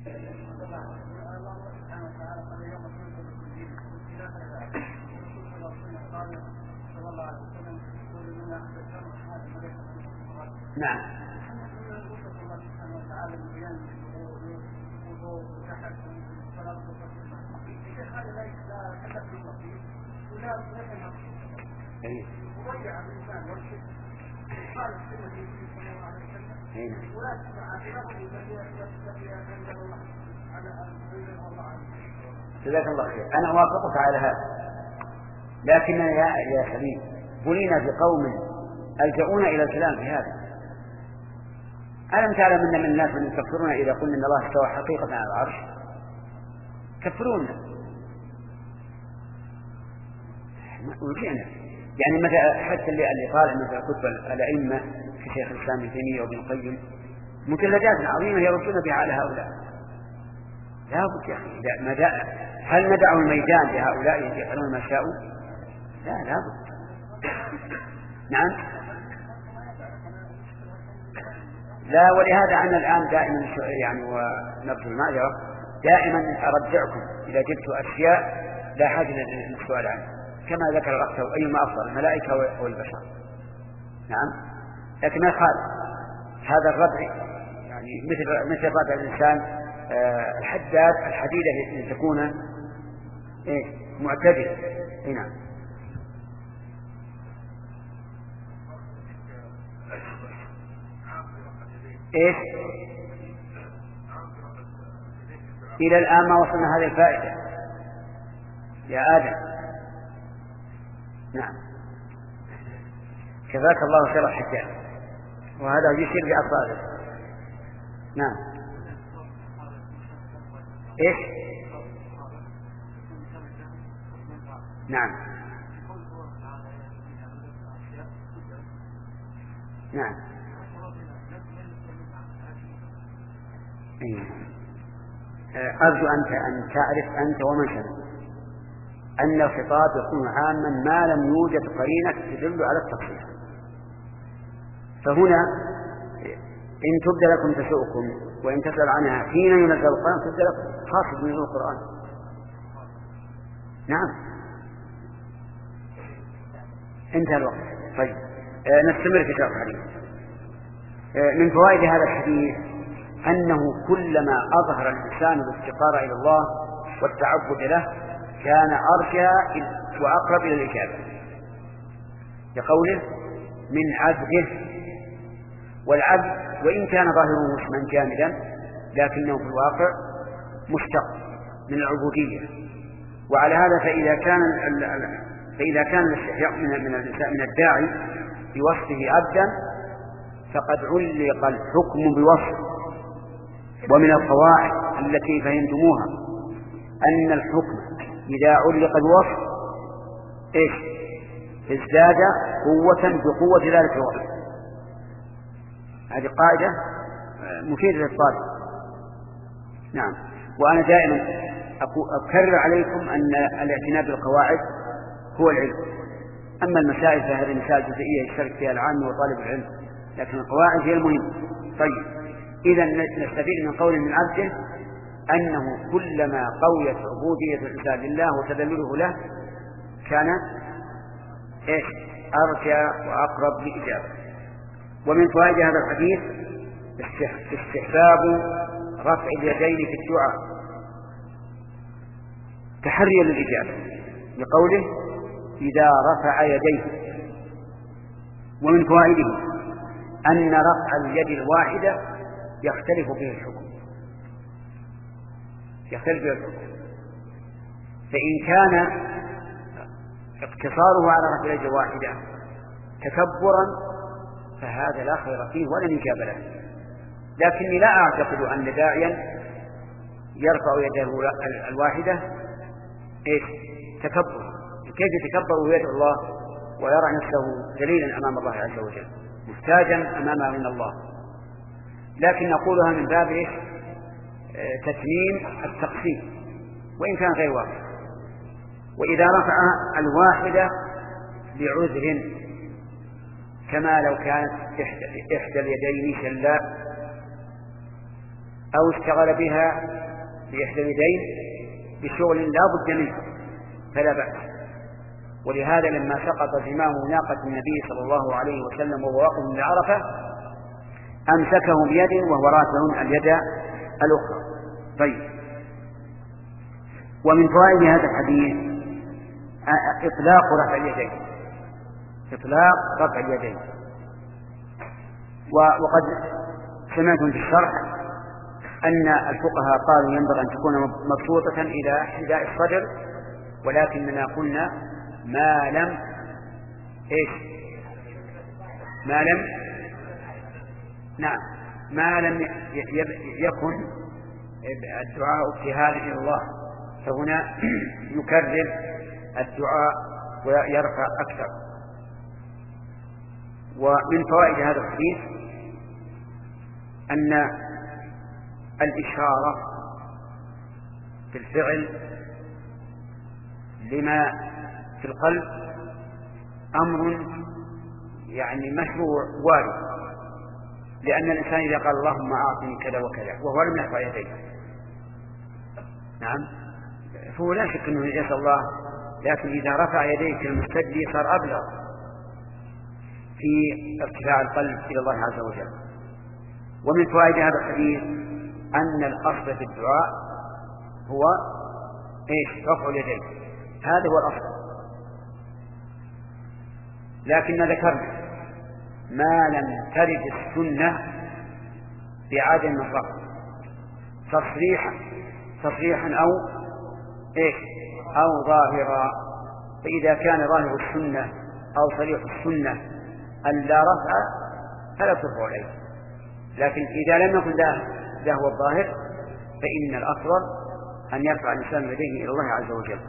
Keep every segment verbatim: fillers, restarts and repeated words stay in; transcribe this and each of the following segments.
نعم. جزاك الله خير. أنا أوافقك على هذا، لكننا يا يا حبيب بلينا بقوم ألجؤونا إلى الكلام في هذا. ألم تعلم أن من الناس من يكفرون إذا قلنا إن الله استوى حقيقة على العرش؟ كفرون وجئنا يعني مثلا حتى اللي طالع مثلا كتب الأئمة كشيخ الإسلام ابن تيمية وابن القيم مجلدات عظيمة يردون بها على هؤلاء. لا بد يا أخي ما جاء هل ندع الميدان لهؤلاء يفعلون ما شاءوا؟ لا لا بد. نعم. لا، ولهذا أنا الآن دائما يعني ونرجو المعذرة دائما أرجعكم إذا جبت أشياء لا حاجة للسؤال عنها كما ذكر الأخ أيما أفضل الملائكة والبشر. نعم. لكن ما يخالف هذا الردع يعني مثل مثل ردع الإنسان آه الحداد الحديدة لتكون إيه معتدلة. إيه نعم. إيش؟ إلى الآن ما وصلنا هذه الفائدة يا آدم. نعم. كذاك الله خير الحكاية وهذا يشير بأصابعه. نعم. إيش؟ نعم. نعم. أرجو أنت أن تعرف أنت ومن شمل أن الخطاب يكون عاما ما لم يوجد قرينة تدل على التخصيص. فهنا إن تبدى لكم تسؤكم وإن تسأل عنها حين ينزل القرآن تبدى لكم خاصة من القرآن. نعم. انتهى الوقت. طيب آه نستمر في شرح الحديث. آه من فوائد هذا الحديث أنه كلما أظهر الإنسان الافتقار إلى الله والتعبد له كان أرجى وأقرب إلى الإجابة لقوله من عبده. والعبد وإن كان ظاهره اسما جامدا لكنه في الواقع مشتق من العبودية. وعلى هذا فإذا كان فإذا كان الاستحياء من من من الداعي بوصفه عبدا فقد علق الحكم بوصف. ومن القواعد التي فهمتموها أن الحكم إذا علق بوصف إيش ازداد قوة بقوة ذلك الوصف. هذه قاعدة مفيدة للطالب. نعم. وأنا دائما أكرر عليكم أن الاعتناء بالقواعد هو العلم. أما المسائل فهذه مسائل جزئية يشترك فيها العام وطالب العلم، لكن القواعد هي المهمة. طيب إذا نستفيد من قول من عبده أنه كلما قويت عبودية الإنسان لله وتذلله له كان إيش أرجى وأقرب لإجابة. ومن فوائد هذا الحديث استحباب رفع اليدين في الدعاء تحريا للإجابة لقوله إذا رفع يديه. ومن فوائده أن رفع اليد الواحدة يختلف به الحكم يختلف به الحكم فإن كان اقتصاره على رفع اليد الواحدة تكبرا فهذا لا خير فيه ولا إجابة له. لكني لا أعتقد أن داعيا يرفع يده الواحدة إيش تكبر. كيف يتكبر ويدعو الله ويرى نفسه دليلا أمام الله عز وجل محتاجا أمامه من الله. لكن نقولها من باب إيش تتميم التقسيم وإن كان غير واقع. وإذا رفع الواحدة بعذر كما لو كانت إحدى اليدين شلاء أو اشتغل بها بإحدى اليدين بشغل لا بد منه فلا بأس. ولهذا لما سقط زمام ناقة النبي صلى الله عليه وسلم وهو واقف بعرفة أمسكه بيد وهو رافع اليد الأخرى. طيب، ومن فوائد هذا الحديث إطلاق رفع اليدين، إطلاق رفع اليدين. وقد سمعتم في الشرح أن الفقهاء قالوا ينبغي أن تكون مبسوطة إلى حذاء الصدر، ولكننا قلنا ما لم إيش ما لم نعم ما لم يكن الدعاء ابتهالا إلى الله، فهنا يكرر الدعاء ويرفع أكثر. ومن فوائد هذا الحديث أن الإشارة في الفعل لما في القلب أمر يعني مشروع وارد، لأن الإنسان إذا قال اللهم أعطني كذا وكذا وهو لم يرفع يديه نعم فهو لا شك أنه يسأل الله، لكن إذا رفع يديه كالمستدلي صار أبلغ في ارتفاع القلب إلى الله عز وجل. ومن فوائد هذا الحديث أن الأصل في الدعاء هو إيش؟ رفع اليدين، هذا هو الأصل. لكن ذكرنا ما لم ترد السنة بعدم الرفع تصريحا تصريحا أو إيش أو ظاهرا. فإذا كان ظاهر السنة أو صريح السنة أن لا رفع فلا ترفع عليه، لكن إذا لم يكن ذا هو الظاهر فإن الأفضل أن يرفع الإنسان يديه إلى الله عز وجل.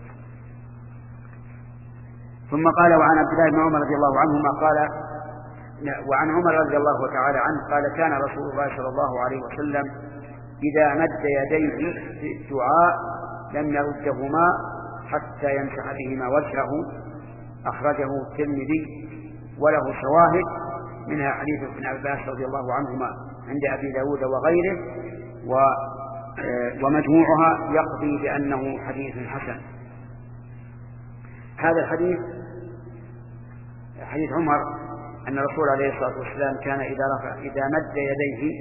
ثم قال وعن عبد الله بن عمر رضي الله عنهما قال وعن عمر رضي الله تعالى عنه قال كان رسول الله صلى الله عليه وسلم إذا مد يديه في الدعاء لم يردهما حتى يمسح بهما وجهه، أخرجه الترمذي وله شواهد منها حديث ابن عباس رضي الله عنهما عند أبي داود وغيره، ومجموعها يقضي بأنه حديث حسن. هذا الحديث حديث عمر أن الرسول عليه الصلاة والسلام كان إذا رفع إذا مد يديه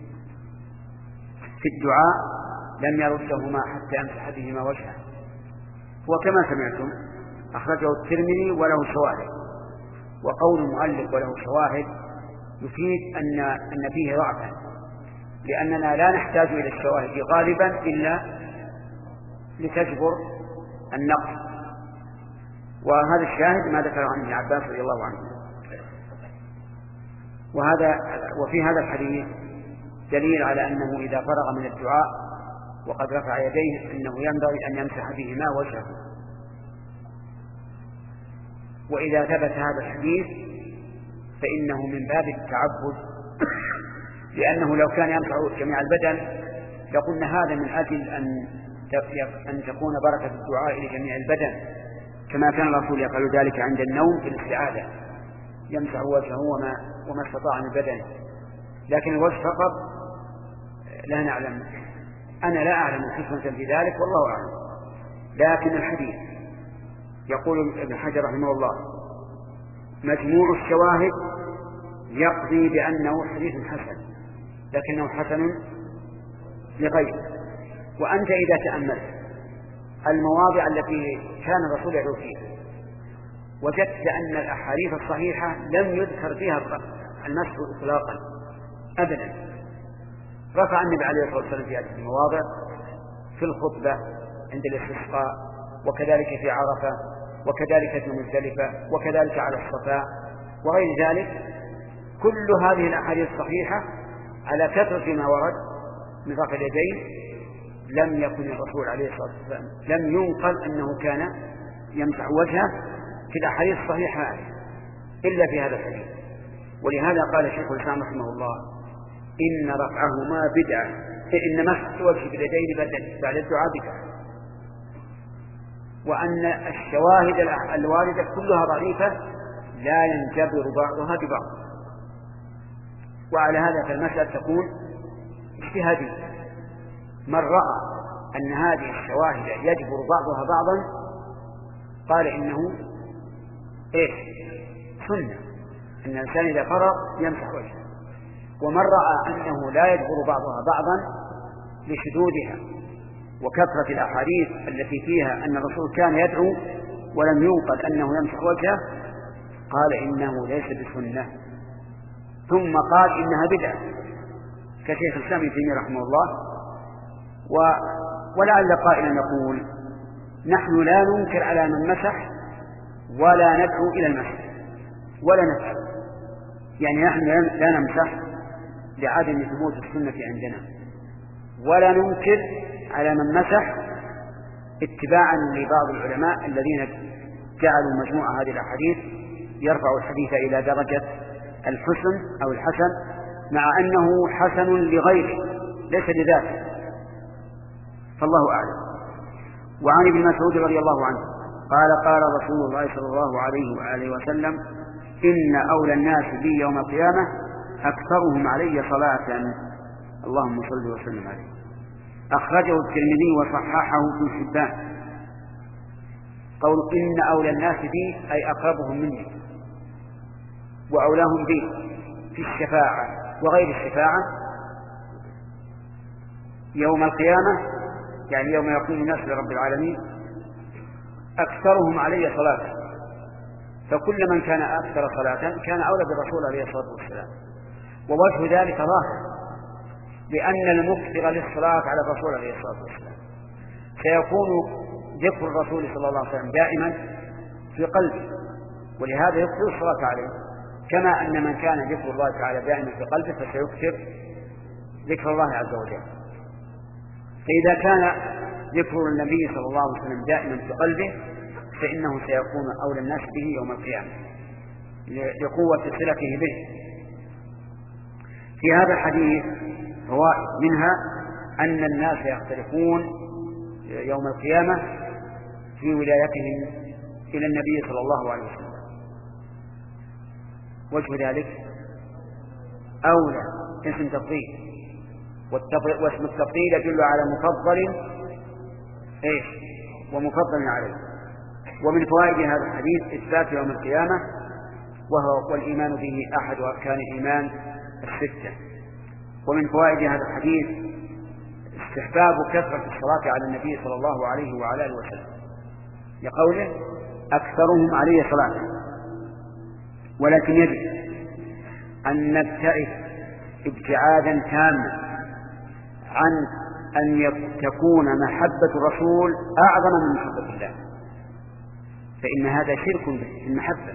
في الدعاء لم يردهما حتى يمسح بهما وجهه، وكما سمعتم أخرجه الترمذي وله شواهد. وقول المؤلف وله شواهد يفيد أن أن فيه ضعفا، لأننا لا نحتاج إلى الشواهد غالبا إلا لتجبر النقص. وهذا الشاهد ما ذكره عن ابن عباس رضي الله عنه. وهذا وفي هذا الحديث دليل على أنه إذا فرغ من الدعاء وقد رفع يديه أنه ينبغي أن يمسح بهما وجهه. وإذا ثبت هذا الحديث فإنه من باب التعبد، لأنه لو كان يمسح جميع البدن لقلنا هذا من أجل أن أن تكون بركة الدعاء لجميع البدن، كما كان الرسول يفعل ذلك عند النوم في الاستعاذة، يمسح وجهه وما وما استطاع من البدن. لكن الوجه فقط لا نعلم، أنا لا أعلم حكمة في ذلك والله أعلم. لكن الحديث يقول ابن حجر رحمه الله مجموع الشواهد يقضي بأنه حديث حسن، لكنه حسن لغيره. وأنت إذا تأملت المواضع التي كان الرسول يدعو فيها وجدت أن الأحاديث الصحيحة لم يذكر فيها المسح إطلاقا أبدا. رفع النبي عليه الصلاة والسلام في هذه المواضع في الخطبة عند الاستسقاء، وكذلك في عرفة، وكذلك في مزدلفة، وكذلك على الصفاء وغير ذلك. كل هذه الأحاديث الصحيحة على كثرة ما ورد من رفع اليدين لم يكن الرسول عليه الصلاة والسلام لم ينقل أنه كان يمسح وجهه في الأحاديث الصحيحة إلا في هذا الحديث. ولهذا قال الشيخ الإسلام رحمه الله إن رفعهما بدعة، إن مسح الوجه باليدين بعد الدعاء بدعة، وأن الشواهد الواردة كلها ضعيفة لا ينجبر بعضها ببعض. وعلى هذا فالمسألة تكون اجتهادية. من رأى أن هذه الشواهد يجبر بعضها بعضا قال إنه إيش سنة، أن الإنسان إذا فرغ يمسح وجهه. ومن رأى أنه لا يجبر بعضها بعضا لشدودها وكثرة الأحاديث التي فيها أن الرسول كان يدعو ولم ينقل أنه يمسح وجهه قال إنه ليس بسنة، ثم قال إنها بدعة كشيخ الإسلام ابن تيمية رحمه الله. و... ولعل قائلا يقول نحن لا ننكر على من مسح ولا ندعو إلى المسح ولا نفعل، يعني نحن لا نمسح لعدم ثبوت السنة عندنا، ولا ننكر على من مسح اتباعا لبعض العلماء الذين جعلوا مجموعة هذه الأحاديث يرفع الحديث إلى درجة الحسن أو الحسن، مع أنه حسن لغيره ليس لذاته، فالله أعلم. وعن ابن مسعود رضي الله عنه قال قال رسول الله صلى الله عليه وآله وسلم إن أولى الناس بي يوم القيامة أكثرهم علي صلاة، اللهم صل وسلم عليه. أخرجه الترمذي وصححه ابن حبان. قول إن أولى الناس بي أي أقربهم مني وأولاهم بي في الشفاعة وغير الشفاعة يوم القيامة، يعني يوم يقوم الناس لرب العالمين أكثرهم علي صلاة، فكل من كان أكثر صلاة كان أولى بالرسول عليه الصلاة والسلام. ووجه ذلك ظاهر، لأن المكثر للصلاة على الرسول عليه الصلاة والسلام سيكون ذكر الرسول صلى الله عليه وسلم دائما في قلبه، ولهذا يكثر الصلاة عليه، كما أن من كان ذكر الله تعالى دائما في قلبه فسيكثر ذكر الله عز وجل. فإذا كان ذكر النبي صلى الله عليه وسلم دائما في قلبه فإنه سيكون أولى الناس به يوم القيامة لقوة صلته به. في هذا الحديث فوائد، منها أن الناس يختلفون يوم القيامة في ولايتهم إلى النبي صلى الله عليه وسلم. وجه ذلك أولى اسم تفضيل، واسم التفضيل يدل على مفضل إيش ومفضل عليه. ومن فوائد هذا الحديث إثبات يوم القيامة، وهو والإيمان به أحد أركان الإيمان الستة. ومن فوائد هذا الحديث استحباب كثرة الصلاة على النبي صلى الله عليه وعلى آله وسلم لقوله أكثرهم عليه صلاة. ولكن يجب أن نبتعد ابتعادا تاما عن أن تكون محبة الرسول أعظم من محبة الله، فإن هذا شرك بالمحبة.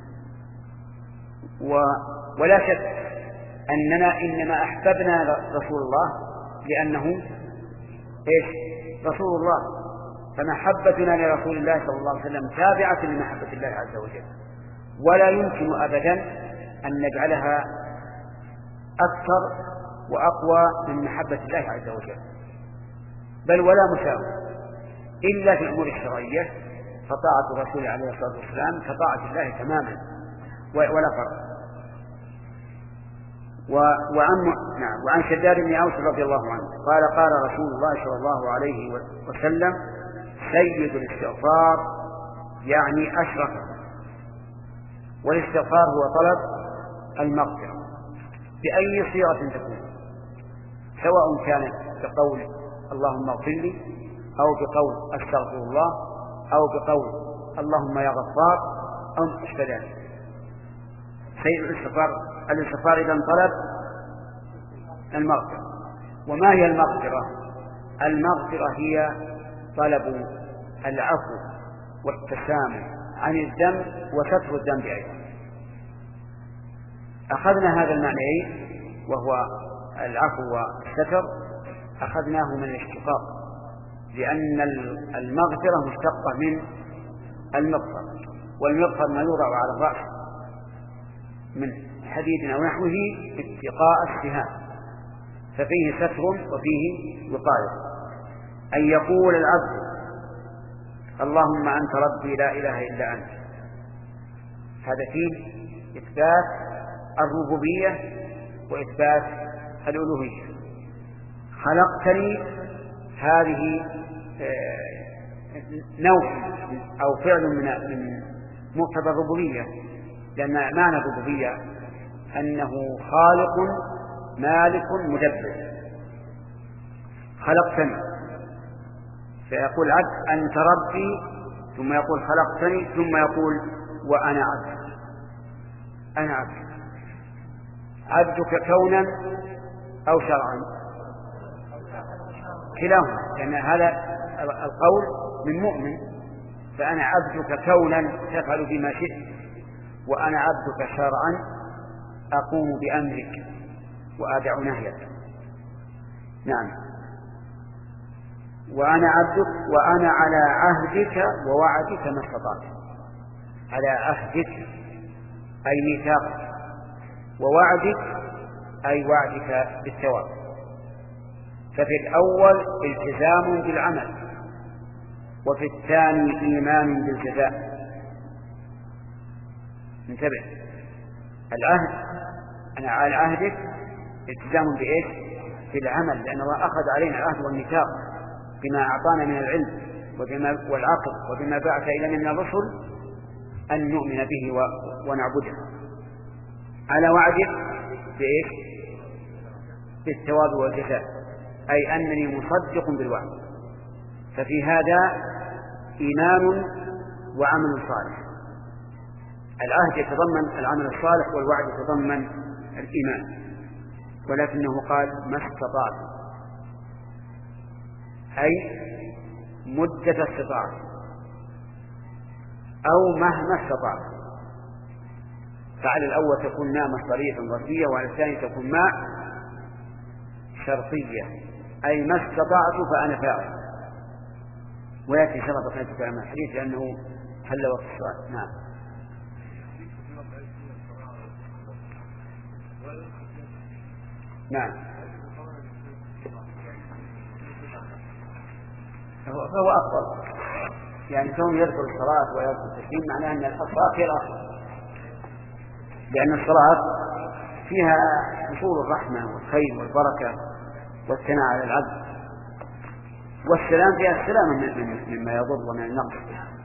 و... ولا شك أننا إنما أحببنا رسول الله لأنه إيش رسول الله، فمحبتنا لرسول الله صلى الله عليه وسلم تابعة لمحبة الله عز وجل، ولا يمكن أبدا أن نجعلها أكثر وأقوى من محبة الله عز وجل، بل ولا مساوي إلا في الأمور الشرعية، فطاعة الرسول عليه الصلاة والسلام كطاعة الله تماما ولا فرق. وعن نعم وعن شداد بن أوس رضي الله عنه قال قال رسول الله صلى الله عليه وسلم سيد الاستغفار يعني أشرفه، والاستغفار هو طلب المغفرة بأي صيغة تكون، سواء كانت بقول اللهم اغفر لي أو بقول أستغفر الله أو بقول اللهم يا غفار أو أشبه ذلك. سيد الاستغفار الاستغفار إذن طلب المغفرة. وما هي المغفرة؟ المغفرة هي طلب العفو والتسامح عن الذنب وستر الذنب أيضا. أخذنا هذا المعنيين وهو العفو والستر أخذناه من الاشتقاق، لأن المغفرة مشتقة من المغفر، والمغفر ما يوضع على الرأس من حديد أو نحوه اتقاء السهام، ففيه ستر وفيه وقاية. أن يقول العبد اللهم أنت ربي لا إله إلا أنت، هذا فيه إثبات الربوبية وإثبات الألوهية. خلقتني هذه نوع أو فعل من مقتضى الربوبية، لأن معنى الربوبية أنه خالق مالك مدبر. خلقتني، فيقول عبد أنت ربي، ثم يقول خلقتني، ثم يقول وأنا عبد. أنا عبد، عبدك كونا أو شرعا، كلاهما، لأن هذا القول من مؤمن. فأنا عبدك كونا تفعل بما شئت، وأنا عبدك شرعا أقوم بأمرك وأدع نهيك. نعم. وأنا عبدك وأنا على عهدك ووعدك ما استطعت. على عهدك أي ميثاقك، ووعدك أي وعدك بالثواب. ففي الأول التزام بالعمل، وفي الثاني إيمان بالجزاء. انتبه، العهد أنا على عهدك التزام بإيش؟ بالعمل، لأن الله أخذ علينا العهد والميثاق بما أعطانا من العلم وبما والعقل وبما بعث إلينا من الرسل أن نؤمن به ونعبده. على وعدك بإيش؟ بالثواب والجزاء، أي أنني مصدق بالوعد. ففي هذا إيمان وعمل صالح. العهد يتضمن العمل الصالح، والوعد يتضمن الإيمان، ولكنه قال ما استطعت، أي مدة استطاعت أو مهما استطعت. فعلى الأول تكون ما مصدرية ظرفية، وعلى الثاني تكون ما شرطية، أي ما استطعت فأنا فاعل. ويأتي شرط في كلام الحديث لأنه حل وقت السؤال. نعم. نعم، فهو أفضل، يعني كون يذكر الصلاة ويذكر التسليم معناه أن الصلاة هي الأفضل، لأن الصلاة فيها حصول الرحمة والخير والبركة والثناء على العبد، والسلام فيها السلام مما يضر ومن النقص.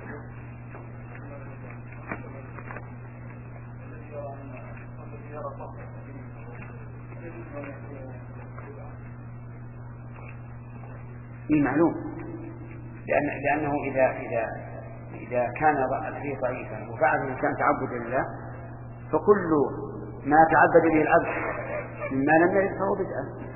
إيه معلوم، لأن لأنه إذا إذا إذا كان الشيء ضعيفا وفعل الإنسان تعبد لله، فكل ما تعبد به العبد مما لم يرد فهو بدعة.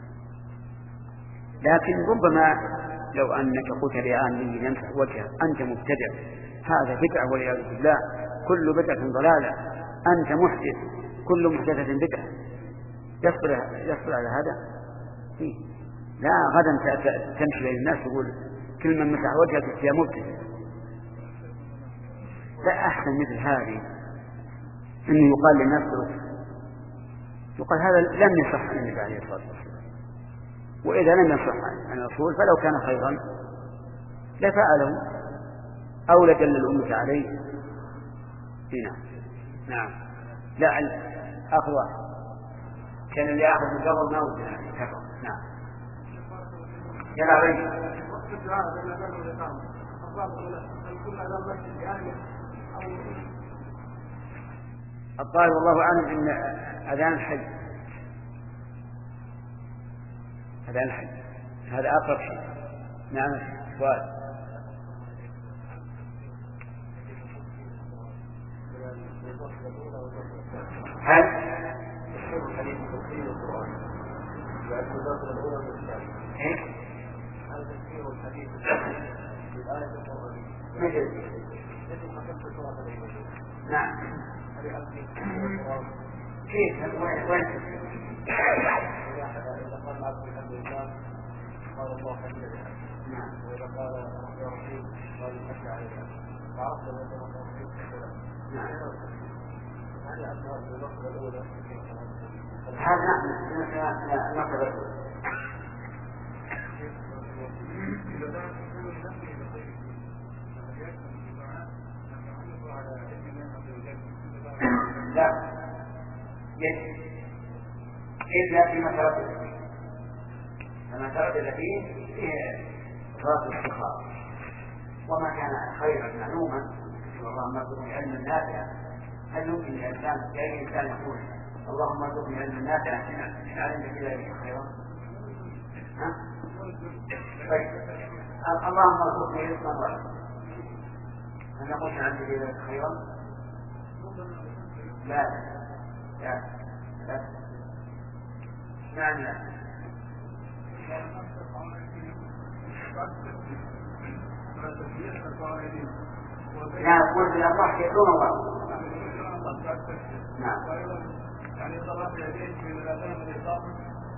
لكن ربما لو أنك قلت لعامل يمسح وجهه أنت مبتدع، هذا بدعة والعياذ بالله، كل بدعة ضلالة، أنت محدث، كل محدثة بدعة، يصبر يصبر على هذا؟ إيه؟ لا، غدا تمشي للناس تقول كل من مسح وجهك يا مبتدع. لا، أحسن مثل هذه أنه يقال للناس يقال هذا لم يصح عن النبي عليه الصلاة والسلام، وإذا لم يصح عن الرسول فلو كان خيرا لفعله أو لدل الأمة عليه. هنا نعم. لا، أخذ كان اللي يأخذ من قبل ما وجد كفر. نعم. يلا بيت الظاهر والله أعلم أن أذان الحج أذان الحج هذا أقرب شيء. نعم. سؤال. هل الحديث تفسير القرآن ايش؟ هل تفسير الحديث بالآية القرآنية مثل نعم. كيف؟ وين؟ إذا قال العبد بحمد الله قال الله حمد لله. نعم. وإذا قال يا رسول قال الحج عليها فعرفت بأن الله حمد لله. نعم. هذه أسماء بالنقطة الأولى. هذا نعم النقطة الأولى. لا، إلا فيما تردد فما تردد فيه فيه صلاة الاستخارة. وما كان خيرا معلوما اللهم ارزقني علما نافعا. هل يمكن للإنسان لأي إنسان يقول اللهم ارزقني علما نافعا إن علمت في ذلك خيرا؟ طيب اللهم ارزقني رزقا واسعا هل نقول إن علمت في ذلك خيرا؟ لا لا لا نعم لا نعم قلت الأفراح يدعون الله. نعم يعني صلاة اليدين في الأذان والإقامة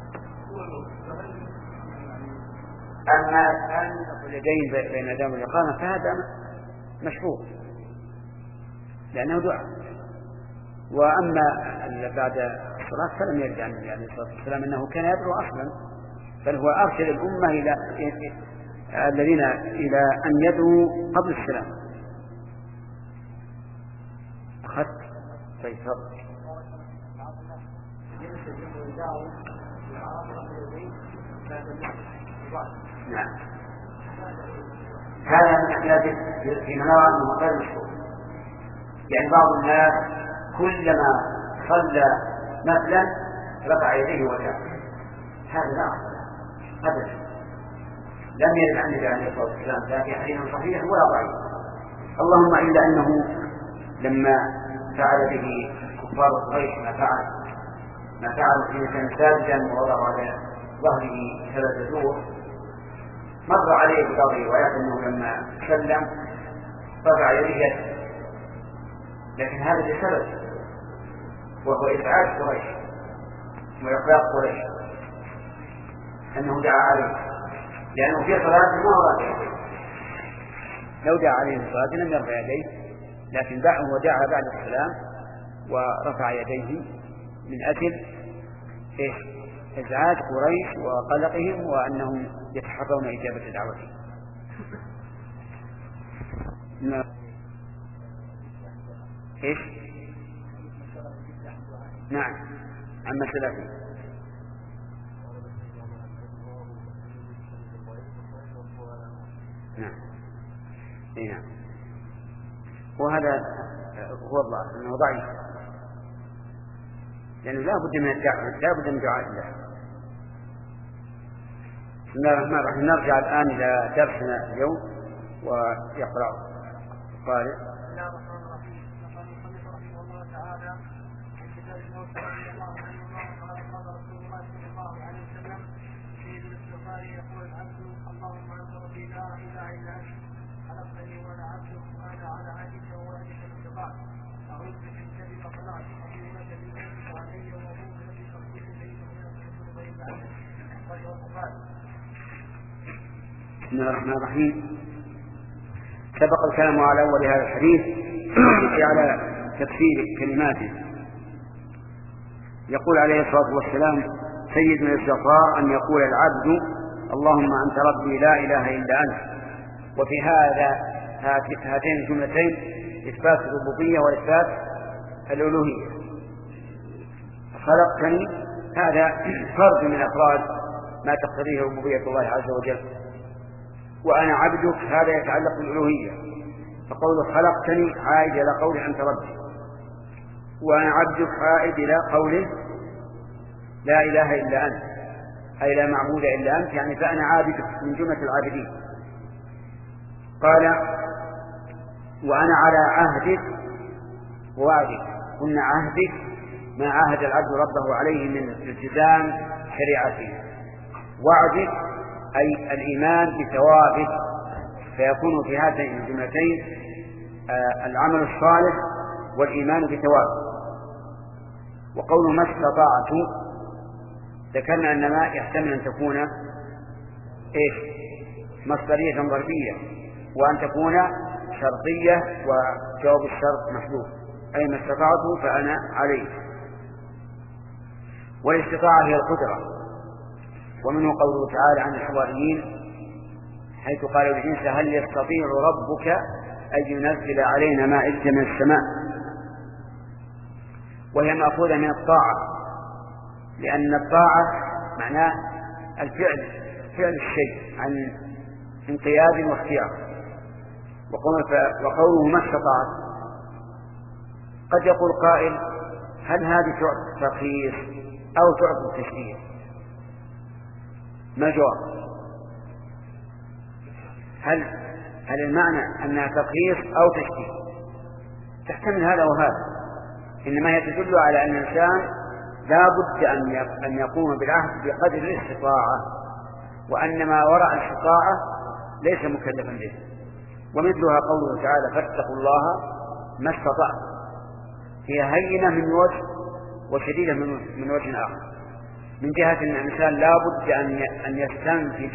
أما أن اليدين بين الأذان والإقامة فهذا مشروع لأنه دعاء. وأما بعد الصلاة فلم يرد عن النبي عليه الصلاة والسلام أنه كان يدعو أصلا، بل هو أرشد الأمة إلى الذين إلى أن يدعوا قبل السلام. أخذت طيب تفضل. نعم هذا من الأحياء في نرى أنه غير مشروع. يعني بعض الناس كلما صلى مثلا رفع يديه ودعا، هذا لا أصل أبدا، لم يرد عن النبي عليه الصلاة والسلام لا في حديث صحيح ولا ضعيف. اللهم إلا أنه لما فعل به كفار قريش ما فعل ما فعل حين كان ساجدا ووضع على ظهره ثلاث دور، مر عليه ببعض الروايات أنه لما سلم رفع يديه، لكن هذا لسبب وهو إزعاج قريش وإقلاق قريش أنه دعا عليه، لأنه في صلاة ما أراد يديه. لو دعا عليه الصلاة لم يرفع يديه، لكن دعا ودعا بعد السلام ورفع يديه من أجل إيش؟ إزعاج قريش وقلقهم وأنهم يتحرون إجابة دعوته. إيش؟ نعم عن مسألة نعم إيه نعم. وهذا هو الله أنه ضعيف، لأنه لا بد من الدعوة، لا بد من دعاء الله. بسم الله الرحمن الرحيم. نرجع الآن إلى درسنا اليوم ويقرأ قارئ. بسم الله الرحمن الرحيم. نقل المصنف رحمه الله تعالى في كتاب الموت رضي الله عنه قال قال رسول الله صلى الله عليه وسلم في الاستغفار يقول العبد اللهم انت ربي لا اله الا انت خلقتني وانا عبدك وانا على عهدك ووعدك ما استطعت اعوذ بك من شر ما صنعت اعوذ بك من شر علي وأعوذ بك من تخطيط الليل ومن الرسول غير عنك وجه القرآن. بسم الله الرحمن الرحيم. سبق الكلام على أول هذا الحديث على تفسير كلماته. يقول عليه الصلاة والسلام سيد الاستغفار أن يقول العبد اللهم أنت ربي لا إله إلا أنت. وفي هذا هاتين الجملتين إثبات الربوبية وإثبات الألوهية. خلقتني هذا فرد من أفراد ما تقتضيه ربوبية الله عز وجل، وأنا عبدك هذا يتعلق بالألوهية. فقول خلقتني عائد إلى قوله أنت ربي، وأنا عبدك عائد إلى قوله لا إله إلا أنت، أي لا معبود إلا أنت، يعني فأنا عابدك من جملة العابدين. قال وأنا على عهدك ووعدك. قلنا عهدك ما عاهد العبد ربه عليه من التزام شريعته، وعدك أي الإيمان بثوابه، فيكون في هاتين الجملتين العمل الصالح والإيمان بثوابه. وقول ما استطعت ذكرنا أن ما يحتمل أن تكون إيش مصدرية ظرفية، وأن تكون شرطية وجواب الشرط محذوف، أي ما استطعت فأنا عليه. والاستطاعة هي القدرة. ومنه قوله تعالى عن الحواريين حيث قال لعيسى هل يستطيع ربك أن ينزل علينا مائدة من السماء، وهي مأخوذة من الطاعة، لأن الطاعة معناه الفعل فعل الشيء عن انقياد واختيار. وقوله ما استطعت قد يقول قائل هل هذه تعطي ترخيص أو تعطي تشديد؟ ما الجواب؟ هل هل المعنى أنها ترخيص أو تشديد؟ تحتمل هذا وهذا، إنما هي تدل على أن الإنسان لا بد أن يقوم بالعهد بقدر الاستطاعة، وأن ما وراء الاستطاعة ليس مكلفا به. ومثلها قوله تعالى فاتقوا الله ما استطعتم، هي هينة من وجه وشديدة من وجه آخر، من جهة أن الإنسان لا بد أن يستنفذ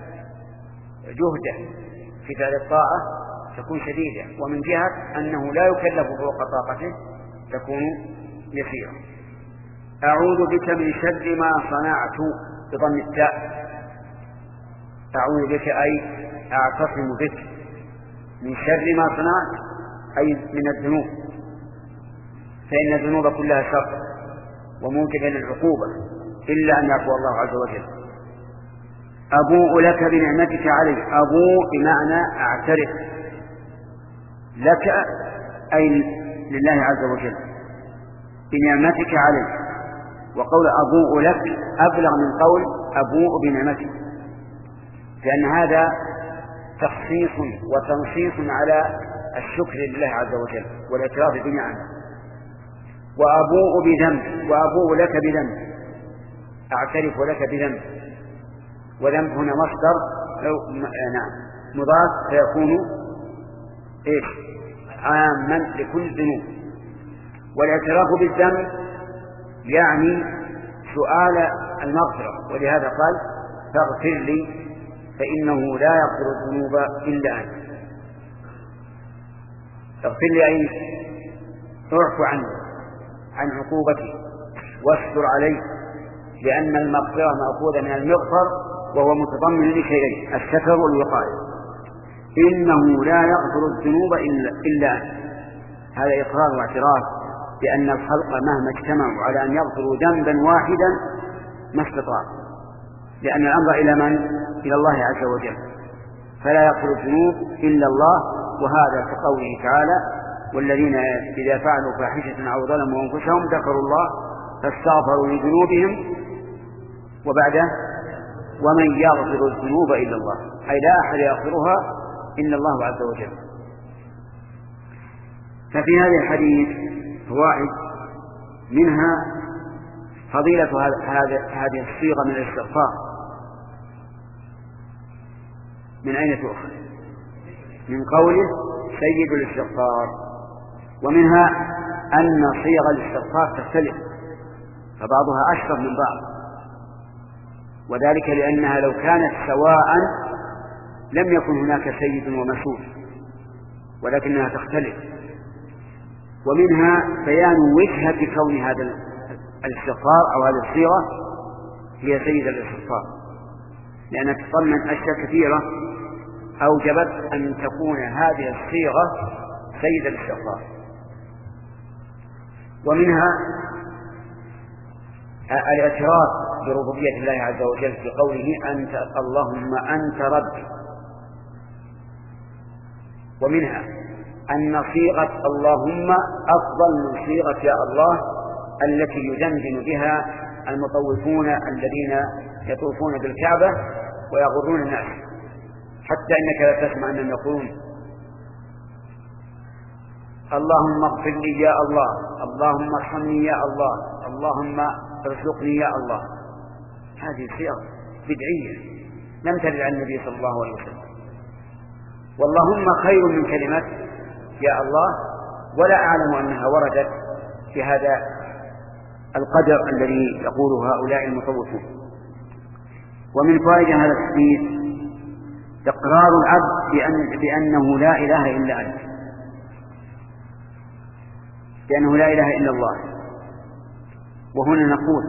جهده في فعل الطاعة تكون شديدة، ومن جهة أنه لا يكلف فوق طاقته تكون يسيرة. أعوذ بك من شر ما صنعت بضم التاء، أعوذ بك أي أعتصم بك من شر ما صنعت أي من الذنوب، فإن الذنوب كلها شر وموجبا للعقوبة إلا أن يعفو الله عز وجل. أبوء لك بنعمتك علي، أبوء بمعنى أعترف لك أي لله عز وجل بنعمتك علي، وقول أبوء لك أبلغ من قول أبوء بنعمتك، لأن هذا تخصيص وتنصيص على الشكر لله عز وجل والاعتراف بنعمه. وأبوء بذنب، وأبوء لك بذنب، أعترف لك بذنب، وذنب هنا مصدر نعم مضاف فيكون إيش عاما لكل الذنوب. والاعتراف بالذنب يعني سؤال المغفرة، ولهذا قال فاغفر لي فإنه لا يغفر الذنوب إلا أنت. اغفر لي أي اعفو عني عن عقوبتي واستر علي، لأن المغفرة مأخوذة من المغفر وهو متضمن لشيئين الستر والوقاية. إنه لا يغفر الذنوب إلا أنت، هذا إقرار واعتراف بأن الخلق مهما اجتمعوا على أن يغفروا ذنبا واحدا ما استطاعوا، لأن الأمر إلى من؟ إلى الله عز وجل، فلا يغفر الذنوب إلا الله. وهذا في قوله تعالى والذين إذا فعلوا فاحشة أو ظلموا أنفسهم ذكروا الله فاستغفروا لذنوبهم وبعده ومن يغفر الذنوب إلا الله، أي لا أحد يغفرها إلا الله عز وجل. ففي هذا الحديث فوائد، منها فضيلة هذه الصيغة من الاستغفار. من أين تؤخذ؟ من قوله سيد الاستغفار. ومنها أن صيغ الاستغفار تختلف، فبعضها أشرف من بعض، وذلك لأنها لو كانت سواء لم يكن هناك سيد ومسؤول، ولكنها تختلف. ومنها بيان وجهة كون هذا الاستغفار أو هذه الصيغة هي سيد الاستغفار، لأنها تتضمن أشياء كثيرة أوجبت أن تكون هذه الصيغة سيد الاستغفار. ومنها الاعتراف بربوبية الله عز وجل في قوله أنت اللهم أنت ربي. ومنها أن صيغة اللهم أفضل من صيغة يا الله التي يدندن بها المطوفون الذين يطوفون بالكعبة ويغرون الناس، حتى إنك لا تسمع أنهم يقولون اللهم اغفر لي يا الله، اللهم ارحمني يا الله، اللهم ارزقني يا الله. هذه صيغ بدعية لم ترد عن النبي صلى الله عليه وسلم. واللهم خير من كلمة يا الله، ولا أعلم أنها وردت في هذا القدر الذي يقوله هؤلاء المطوفون. ومن فوائد هذا الحديث إقرار العبد بأن بأنه لا إله إلا أنت، بأنه لا إله إلا الله. وهنا نقول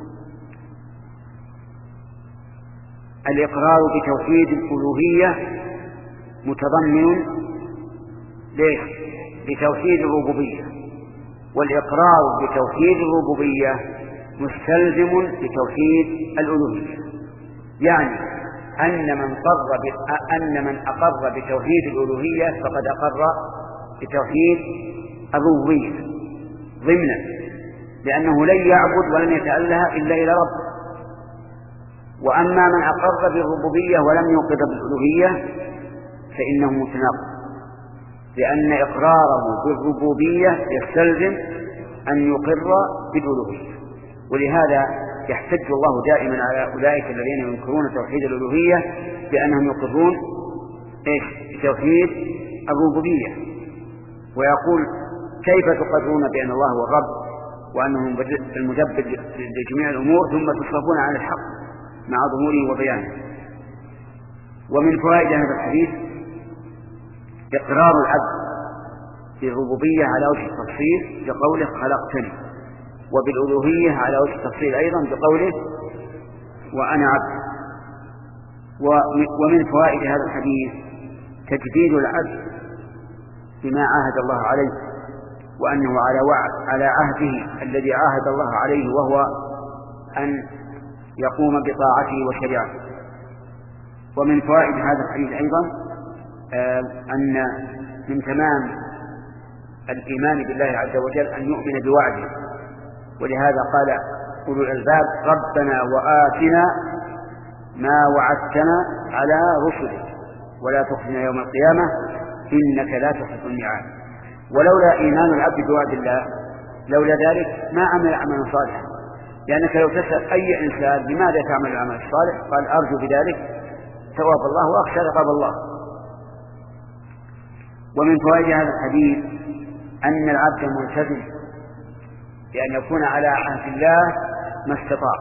الإقرار بتوحيد الألوهية متضمن ليش؟ لتوحيد الربوبية، والإقرار بتوحيد الربوبية مستلزم لتوحيد الألوهية. يعني أن من قر أن من أقر بتوحيد الألوهية فقد أقر بتوحيد الربوبية ضمنا، لأنه لن يعبد ولن يتأله إلا إلى ربه. وأما من أقر بالربوبية ولم يقر بالألوهية فإنه متناقض، لأن إقراره بالربوبية يستلزم أن يقر بالألوهية. ولهذا يحتج الله دائما على أولئك الذين ينكرون توحيد الألوهية بأنهم يقرون إيش؟ بتوحيد الربوبية، ويقول كيف تقرون بأن الله هو الرب وأنه المدبر لجميع الأمور ثم تصرفون عن الحق مع ظهوره وبيانه. ومن فوائد هذا الحديث إقرار العبد بالربوبية على وجه التفصيل بقوله خلقتني، وبالألوهية على وجه التفصيل أيضا بقوله وأنا عبد. ومن فوائد هذا الحديث تجديد العبد بما عاهد الله عليه، وأنه على وعد على عهده الذي عاهد الله عليه، وهو أن يقوم بطاعته وشريعته. ومن فوائد هذا الحديث أيضا أن من تمام الإيمان بالله عز وجل أن يؤمن بوعده، ولهذا قال أولو الألباب ربنا وآتنا ما وعدتنا على رسلك ولا تخزنا يوم القيامة إنك لا تخلف الميعاد. ولولا إيمان العبد بوعد الله لولا ذلك ما عمل عملا صالحا، لأنك لو تسأل أي إنسان لماذا تعمل العمل الصالح قال أرجو بذلك ثواب الله وأخشى عقاب الله. ومن فوائد هذا الحديث أن العبد ملتزم بأن يكون على عهد الله ما استطاع،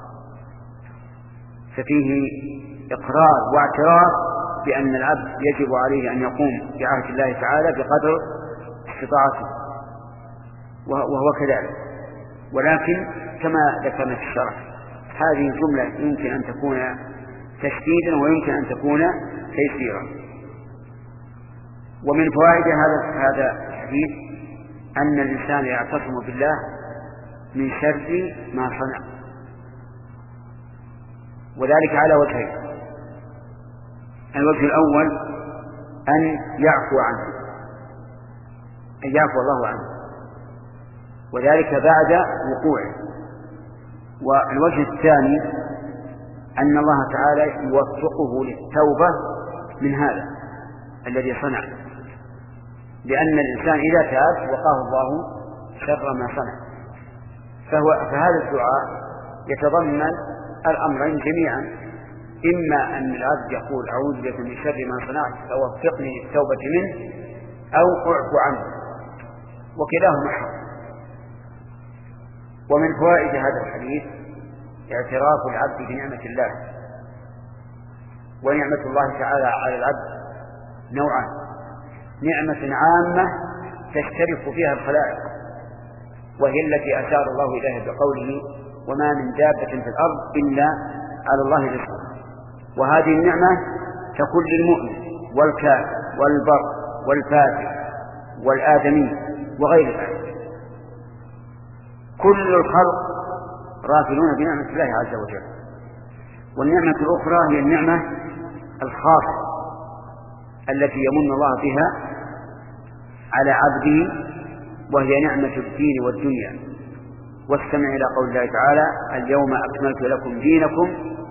ففيه إقرار واعتراف بأن العبد يجب عليه أن يقوم بعهد الله تعالى بقدر استطاعته، وهو كذلك. ولكن كما ذكرنا في الشرح هذه الجملة يمكن أن تكون تشديدا ويمكن أن تكون تيسيرا. ومن فوائد هذا هذا الحديث أن الإنسان يعتصم بالله من شر ما صنع، وذلك على وجهين: الوجه الأول أن يعفو عنه، أن يعفو الله عنه، وذلك بعد وقوعه. والوجه الثاني أن الله تعالى يوفقه للتوبة من هذا الذي صنع، لأن الإنسان إذا تاب وقاه الله شر ما صنع. فهو فهذا الدعاء يتضمن الأمرين جميعا: إما أن العبد يقول أعوذ بك من شر ما صنعت فوفقني للتوبة منه، أو أعفو عنه، وكلاهما حق. ومن فوائد هذا الحديث اعتراف العبد بنعمة الله. ونعمة الله تعالى على العبد نوعان: نعمة عامة تشترك فيها الخلائق، وهي التي أشار الله إليها بقوله وما من دابة في الأرض إلا على الله رزقها. وهذه النعمة تكون للمؤمن والكافر والبر والفاسق والآدمي وغير ذلك. كل الخلق غافلون بنعمة الله عز وجل. والنعمة الأخرى هي النعمة الخاصة التي يمن الله بها على عبده، وهي نعمة الدين والدنيا. واستمع إلى قول الله تعالى اليوم أكملت لكم دينكم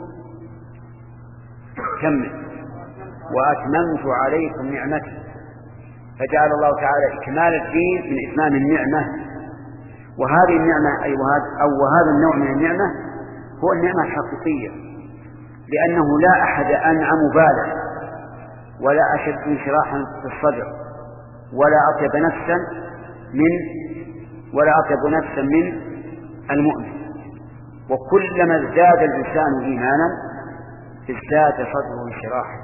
كمل وأتممت عليكم نعمتي. فجعل الله تعالى إكمال الدين من إتمام النعمة. وهذه النعمة أي أو وهذا النوع من النعمة هو النعمة الحقيقية، لأنه لا أحد أنعم بالا ولا أشد انشراحا في الصدر ولا أطيب نفسا من ولا أطيب نفسا من المؤمن. وكلما ازداد الإنسان إيمانا ازداد صدره انشراحا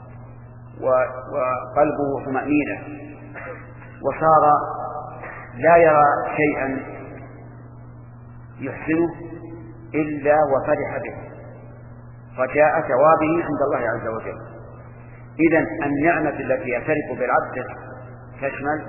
وقلبه طمأنينة، وصار لا يرى شيئا يحسنه إلا وفرح به رجاء ثوابه عند الله عز وجل. إذن النعمة التي يعترف بالعبد تشمل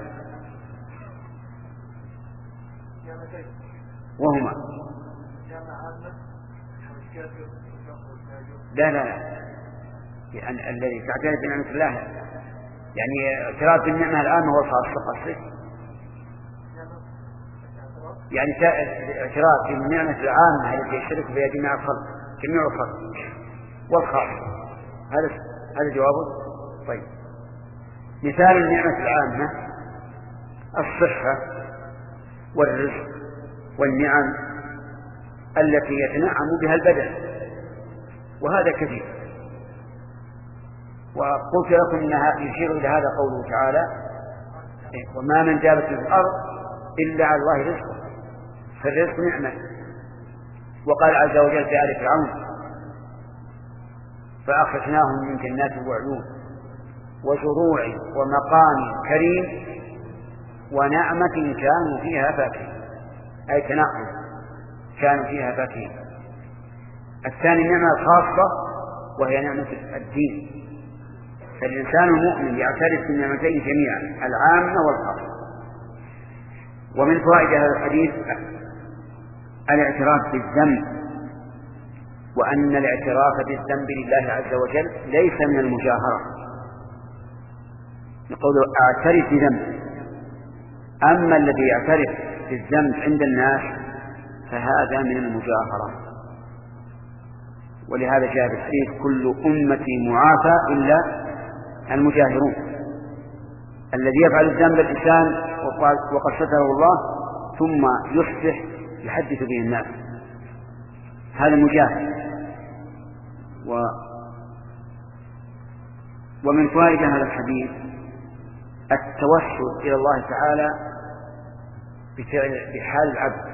وهما لا لا لا يعني الذي تعترف بنعمة الله يعني اعتراف بالنعمة العامة والخاصة قصدك يعني اعتراف بالنعمة العامة التي يشترك فيها جميع الخلق جميع الخلق والخاصة هذا هذا جوابه. طيب مثال النعمة العامة الصحة والرزق والنعم التي يتنعم بها البدن وهذا كثير. وقلت لكم انها يشير الى هذا قوله تعالى وما من دابة في الارض الا على الله رزقه فالرزق نعمة. وقال عز وجل في آل فرعون فأخرجناهم من جنات وعيون وزروع ومقام كريم ونعمة كانوا فيها فاكهين أي تنعم كانوا فيها فاكهين. الثاني النعمة الخاصة وهي نعمة الدين فالإنسان المؤمن يعترف بالنعمتين جميعا العامة والخاصة. ومن فوائد هذا الحديث الاعتراف بالذنب وأن الاعتراف بالذنب لله عز وجل ليس من المجاهرة يقول اعترف بذنب. أما الذي يعترف بالذنب عند الناس فهذا من المجاهرة. ولهذا جاء في الحديث كل أمتي معافى إلا المجاهرون. الذي يفعل الذنب الإنسان وقد ستره الله ثم يصبح يحدث به الناس هذا مجاهر. و ومن فوائد هذا الحديث التوسل إلى الله تعالى بفعل بحال العبد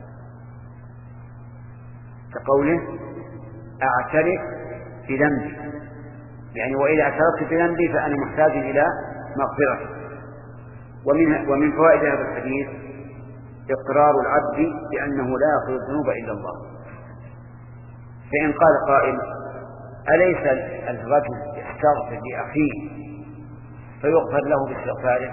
كقوله أعترف بذنبي يعني وإذا اعترفت بذنبي فأنا محتاج إلى مغفرة. ومن, ومن فوائد هذا الحديث إقرار العبد بأنه لا يغفر الذنوب إلا الله. فإن قال قائل أليس الرجل يستغفر لأخيه فيغفر له باستغفاره؟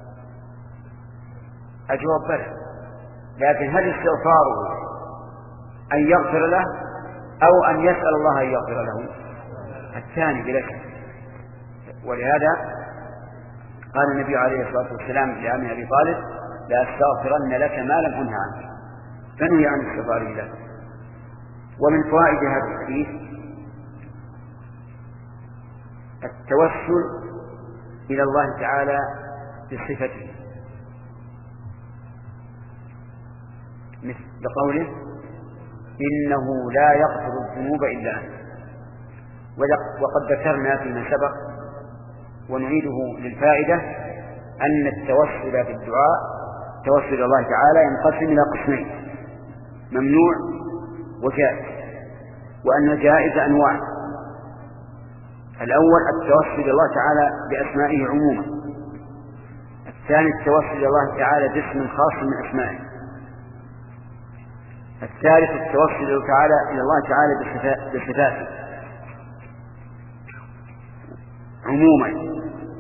أجواب بلى، لكن هل استغفاره أن يغفر له أو أن يسأل الله أن يغفر له؟ الثاني بلا شك. ولهذا قال النبي عليه الصلاة والسلام لعم أبي طالب لا أستغفرن لك ما لم أنه عنك فنهي عن الاستغفار له. ومن فوائد هذا الحديث التوسل إلى الله تعالى بصفته مثل بقوله إنه لا يغفر الذنوب إلا أنت. وقد ذكرنا فيما سبق ونعيده للفائدة أن التوسل بالدعاء التوسل إلى الله تعالى ينقسم إلى قسمين ممنوع وجائز وأن الجائز أنواع. الأول التوسل إلى الله تعالى بأسمائه عموما. الثاني التوسل إلى الله تعالى باسم خاص من أسمائه. الثالث التوسل إلى الله تعالى بصفاته عموما.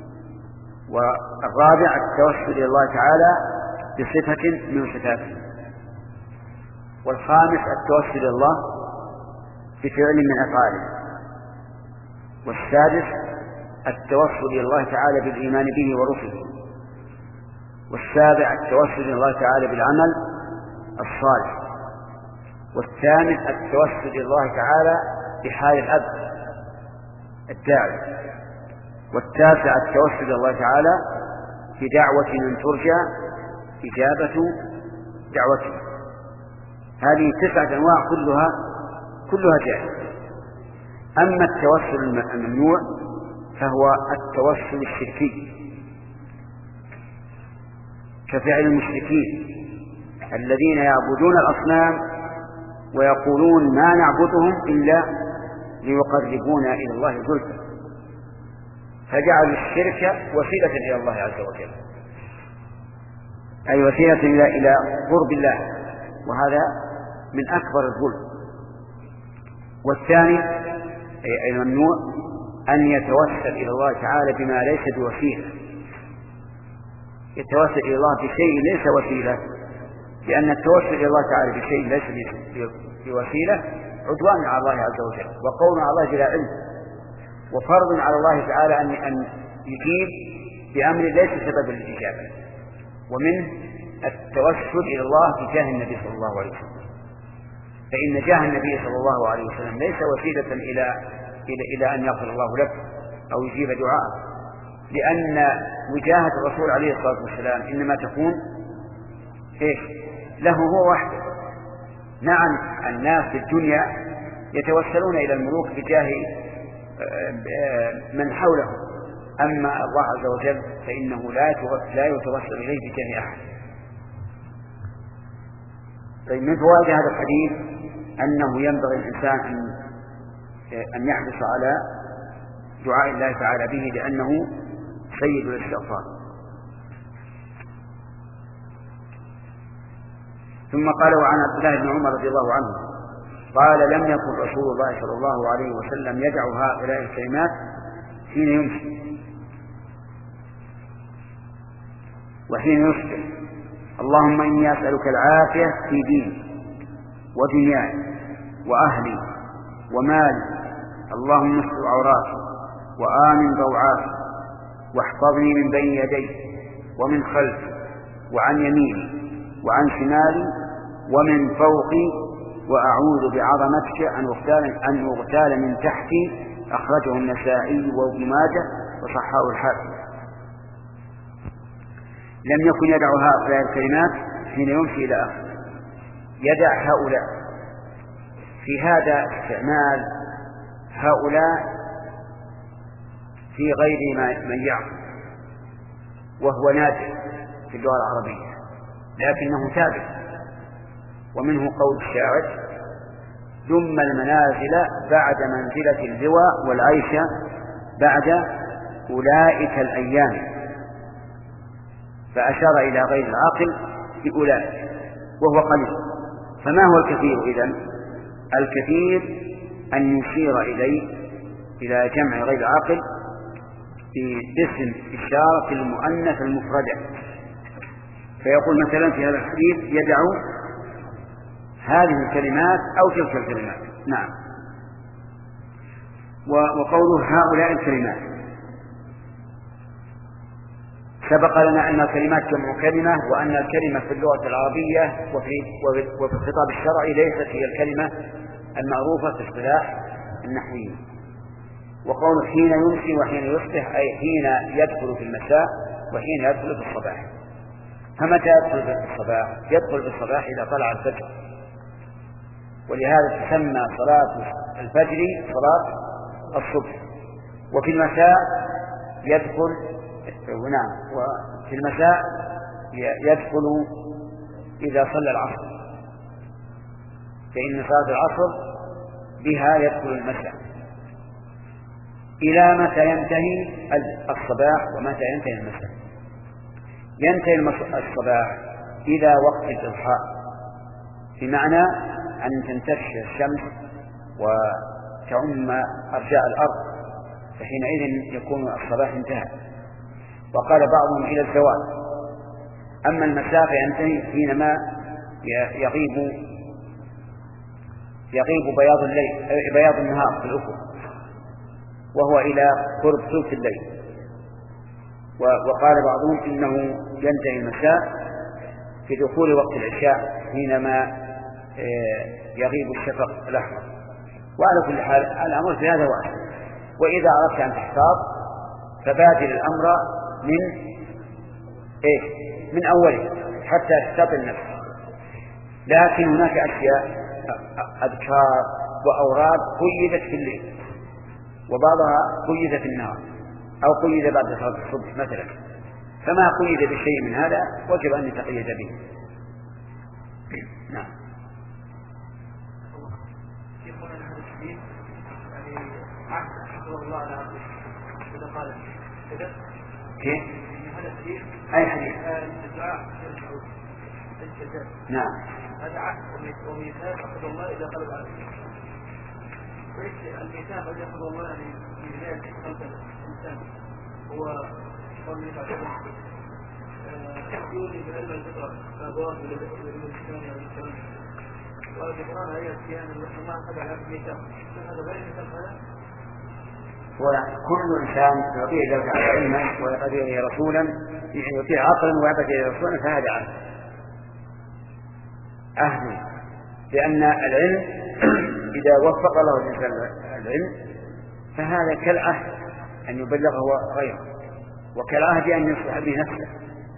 والرابع التوسل إلى الله تعالى بصفة من صفاته. والخامس التوسل إلى الله بفعل من أفعاله. والسادس التوسل إلى الله تعالى بالإيمان به ورسله. والسابع التوسل إلى الله تعالى بالعمل الصالح. والثامن التوسل إلى الله تعالى بحال العبد الداعي. والتاسع التوسل إلى الله تعالى بدعوة من ترجى إجابة دعوته. هذه تسعة أنواع كلها كلها جائزة. أما التوسل الممنوع فهو التوسل الشركي كفعل المشركين الذين يعبدون الأصنام ويقولون ما نعبدهم إلا ليقربونا إلى الله زلفى فجعلوا الشرك وسيلة إلى الله عز وجل أي وسيلة إلى قرب الله وهذا من أكبر الظلم. والثاني أي الممنوع أن يتوسل إلى الله تعالى بما ليس بوسيلة. يتوسل إلى الله بشيء ليس وسيلة لأن التوسل إلى الله تعالى بشيء ليس بوسيلة عدوان على الله عز وجل وقول على الله بلا علم، وفرض على الله تعالى أن أن يجيب بأمر ليس سببا للإجابة. ومنه التوسل إلى الله بجاه النبي صلى الله عليه وسلم، فإن جاه النبي صلى الله عليه وسلم ليس وسيلة إلى إلى إلى أن يغفر الله لك أو يجيب دعاء، لأن وجاهة الرسول عليه الصلاة والسلام إنما تكون إيش له هو وحده. نعم الناس في الدنيا يتوسلون إلى الملوك بجاه من حولهم، أما الله عز وجل فإنه لا يتوسل إليه بجاه أحد. طيب من فوائد هذا الحديث أنه ينبغي الإنسان أن أن يحرص على دعاء الله تعالى به، لأنه سيد الاستغفار. ثم قال وعن عبد الله بن عمر رضي الله عنه قال لم يكن رسول الله صلى الله عليه وسلم يدع هؤلاء الكلمات حين يمشي وحين يصبح: اللهم إني أسألك العافية في ديني ودنياي وأهلي ومالي، اللهم استر عوراتي وآمن روعاتي، واحفظني من بين يدي ومن خلفي وعن يميني وعن شمالي ومن فوقي، وأعوذ بعظمتك أن أغتال, أن أغتال من تحتي. أخرجه النسائي وابن ماجه وصححه الحاكم. لم يكن يدع هؤلاء الكلمات حين يمشي إلى آخر، يدع هؤلاء. في هذا استعمال هؤلاء في غير من يعقل، وهو نادر في اللغة العربية لكنه ثابت. ومنه قول الشاعر: ثم المنازل بعد منزلة اللواء والعيش بعد أولئك الأيام، فأشار إلى غير العاقل بأولئك وهو قليل. فما هو الكثير إذن؟ الكثير أن يشير إليه إلى جمع غير العاقل باسم إشارة المؤنث المفردة، فيقول مثلا في هذا الحديث يدعو هذه الكلمات أو تلك الكلمات. نعم. وقوله هؤلاء الكلمات، سبق لنا أن الكلمات جمع كلمة، وأن الكلمة في اللغة العربية وفي, وفي الخطاب الشرعي ليست هي الكلمة المعروفة في اصطلاح النحويين. وقوله حين يمسي وحين يصبح أي حين يدخل في المساء وحين يدخل في الصباح. فمتى يدخل في الصباح؟ يدخل في الصباح إذا طلع الفجر، ولهذا تسمى صلاة الفجر صلاة الصبح. وفي المساء يدخل نعم وفي المساء يدخل إذا صلى العصر، فإن صلاة العصر بها يدخل المساء. إلى متى ينتهي الصباح ومتى ينتهي المساء؟ ينتهي الصباح إلى وقت الإضحاء، بمعنى أن تنتشر الشمس وتعم أرجاء الأرض، فحينئذ يكون الصباح انتهى. وقال بعضهم إلى الزوال. أما المساء فينتهي حينما يغيب يغيب بياض الليل بياض النهار في الأفق، وهو إلى قرب ثلث الليل. وقال بعضهم إنه ينتهي المساء في دخول وقت العشاء حينما يغيب الشفق الأحمر. وعلى كل حال الأمر في هذا واحد. وإذا أردت أن تحتاط فبادر الأمر من إيه؟ من أوله حتى تستطيع نفسك. لكن هناك أشياء أذكار وأوراد قيدت في الليل، وبعضها قيد في النهار أو قيد بعد صلاة الصبح مثلا، فما قيد بشيء من هذا وجب أن يتقيد به. نعم. كيف؟ أي حديث؟ نعم. هذا عهد وميثاق أخذ الله إذا قلب عليه. الميثاق الذي أخذ الله في بداية خلق الإنسان هو قول الله تعالى: يؤتي بعلم الفطرة فأبواه بالإسلام والإسلام. كل إنسان يعطيه الله تعالى علما ويعطيه رسولا يعطيه عقلا ويعطيه رسولا فهذا عهد عهد لأن العلم إذا وفق الله الإنسان العلم فهذا كالعهد أن يبلغه غيره وكالعهد أن يصلح به نفسه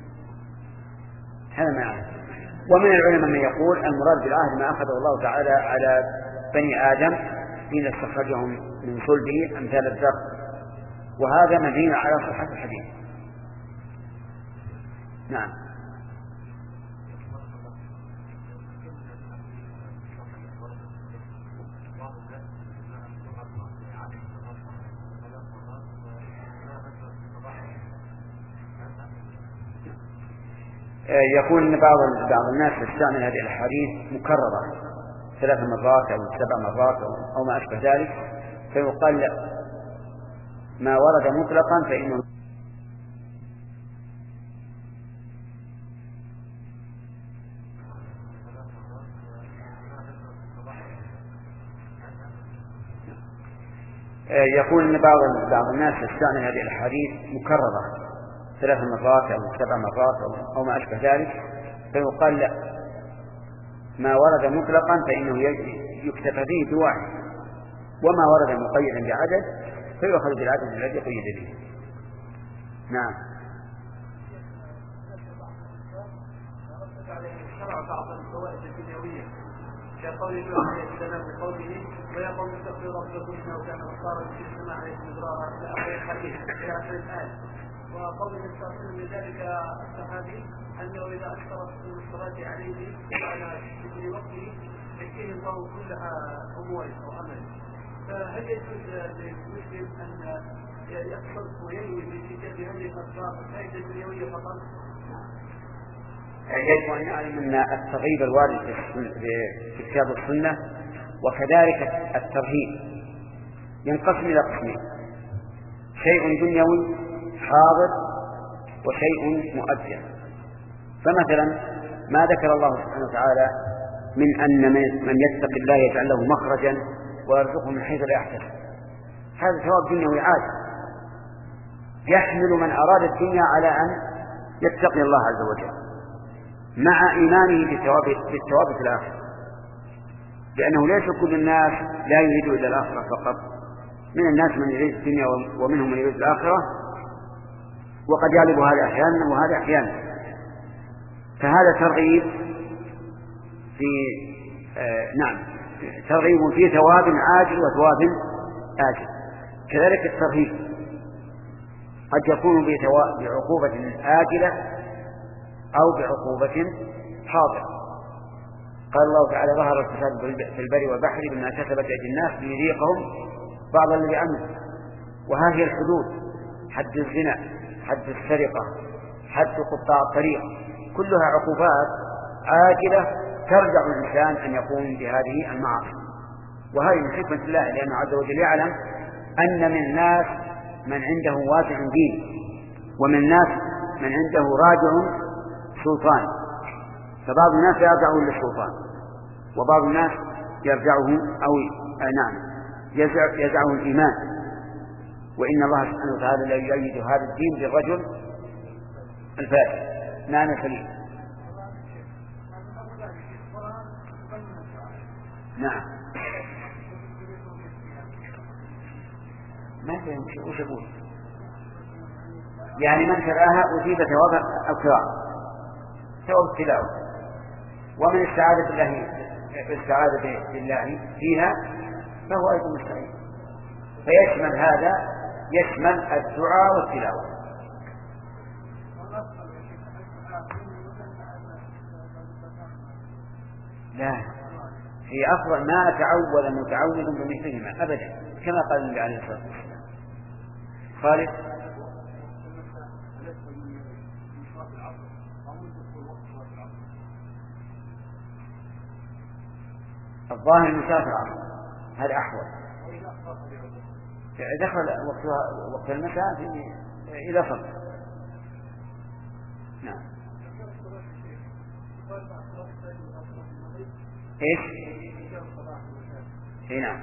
هذا معنى. ومن العلماء من يقول المراد بالعهد ما أخذه الله تعالى على بني آدم حين استخرجهم من صلبه أمثال الذر وهذا مبني على صحة الحديث. نعم. يقول أن بعض بعض الناس يستعمل هذه الأحاديث مكررة ثلاث مرات أو سبع مرات أو ما أشبه ذلك فيقال ما ورد مطلقا فإنه يقول أن بعض بعض الناس يستعمل هذه الأحاديث مكررة ثلاث مرات أو سبع مرات أو ما أشبه ذلك فيقال لا ما ورد مطلقا فإنه يكتفى به بواحد وما ورد مقيدا بعدد فيؤخذ بالعدد الذي قيد به. نعم. شرع بعض الفوائد الدنيوية كقول الله عليه السلام بقوله ويقوم تغفر ربكم انه كان غفارا في السماء عليكم مدرارا الى اخر الحديث الى اخر الايه. وقول النبي صلى الله عليه وسلم لذلك الصحابي انه اذا اكثر من الصلاه عليه وعلى ذكر وقته يكفيه الله كلها اموره او امله. فهل يجوز للمسلم ان يقصد وينوي في كتاب هذه الاسباب الفائده الدنيويه فقط؟ يجب أن نعلم أن الترغيب الوارد في كتاب السنة وكذلك الترهيب ينقسم إلى قسمين شيء دنيوي حاضر وشيء مؤجل. فمثلا ما ذكر الله سبحانه وتعالى من أن من يتق الله يجعل له مخرجا ويرزقه من حيث لا يحتسب هذا ثواب دنيوي عادي يحمل من أراد الدنيا على أن يتقي الله عز وجل مع إيمانه بالثواب بالثواب في الآخرة لأنه ليس كل الناس لا يريد إلا الآخرة فقط من الناس من يريد الدنيا ومنهم من يريد الآخرة وقد يغلب هذا أحيانا وهذا أحيانا. فهذا ترغيب في آه نعم ترغيب في ثواب عاجل وثواب آجل. كذلك الترهيب قد يكون بعقوبة آجلة أو بعقوبة حاضرة. قال الله تعالى ظهر الفساد في البر والبحر بما كسبت أيدي الناس ليذيقهم بعض الذي عملوا. وهذه الحدود حد الزنا حد السرقة حد قطاع الطريق كلها عقوبات عاجلة ترجع الإنسان أن يقوم بهذه المعاصي. وهذه من حكمة الله لأنه عز وجل يعلم أن من الناس من عنده واسع دين ومن الناس من عنده راجع سلطان. فبعض الناس يرجعه للسلطان وبعض الناس يرجعه أو نعم يزع يزعه الإيمان. وإن الله سبحانه وتعالى لا يؤيد هذا الدين بالرجل الفاسد معنى سليم. نعم ما فهم وش أقول يعني من تراها أصيب ثواب القراءة ثواب التلاوة ومن السعادة بالله السعادة بالله فيها فهو أيضا مستعين. فيشمل هذا يشمل الدعاء والتلاوة. لا هي أفضل ما تعود متعود بمثلهما أبدا كما قال النبي عليه الصلاة والسلام. خالد الظاهر المسافر هذا أحوال دخل وقتها وقت المساء إلى صلاة. نعم إيش؟ إيه نعم.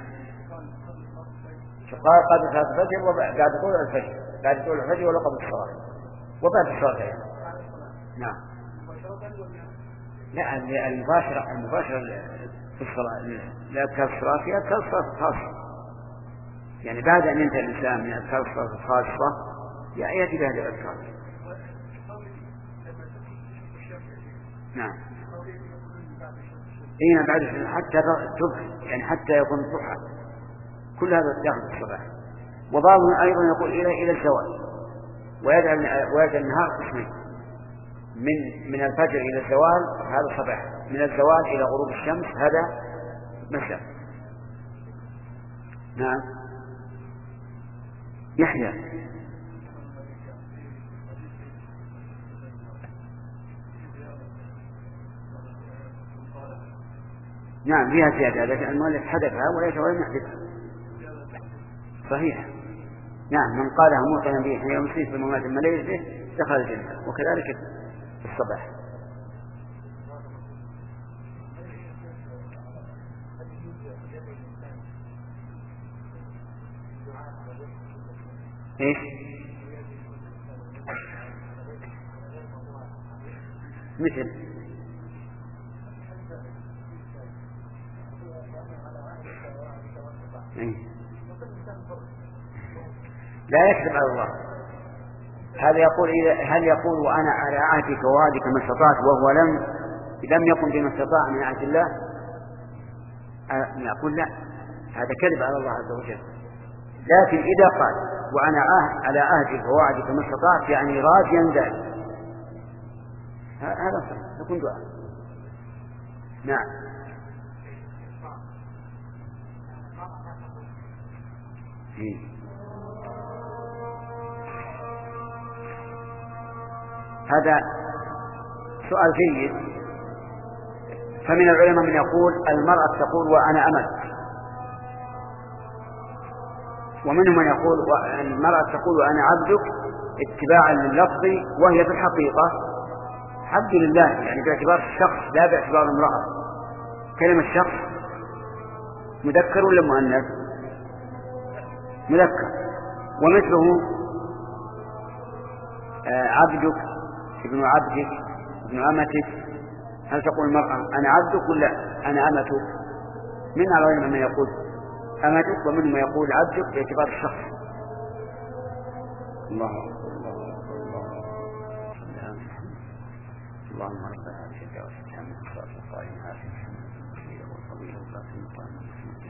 قال قبل صلاة الفجر وبعد طلوع الفجر، بعد طلوع الفجر ولا قبل الصلاة وبعد الصلاة يعني. نعم. لا المباشرة المباشرة في الصلاة لا أذكار الصلاة في أذكار الصلاة الخاصة، يعني بعد أن ينتهي الإنسان من أذكار الصلاة الخاصة يأتي بهذه الأذكار. نعم. إيه بعد حتى تضحى يعني حتى يكون الضحى، كل هذا داخل في الصباح. وبعضهم أيضا يقول إلى إلى الزوال، ويجعل ويجعل النهار قسمين، من من الفجر إلى الزوال هذا صباح، من الزوال إلى غروب الشمس هذا مساء. نعم. يحيى. نعم فيها زيادة، لكن المؤلف حذفها وليس ولم يحذفها. صحيح. نعم من قالها موقنا به حين يمسيه في الممات المليل به دخل الجنة، وكذلك في الصباح. ايش؟ مثل لا يكذب على الله. هذا يقول هل يقول وأنا على عهدك ووعدك ما استطعت وهو لم لم يقم بما استطاع من عهد الله؟ يقول لا، هذا كذب على الله عز وجل. لكن إذا قال وأنا على عهدك ووعدك ما استطعت يعني راجيا ذلك، هذا صحيح يكون دعاء. نعم. هذا سؤال جيد. فمن العلماء من يقول المرأة تقول وأنا أمت، ومنهم من يقول المرأة تقول وأنا عبدك اتباعا لللفظ، وهي في الحقيقة عبد لله، يعني باعتبار الشخص لا باعتبار المرأة. كلمة شخص مذكر ولا مؤنث؟ مذكر. ومثله عبدك ابن عبدك ابن أمتك، هل تقول المرأة أنا عبدك ولا أنا أمتك؟ من العلماء من يقول أمتك ومن ما يقول عبدك باعتبار الشخص. الله أكبر الله أكبر الله أكبر. اللهم رب هذه الدعوة التامة والصلاة القائمة آتِ محمدا والفضيلة والعافية والطاعة.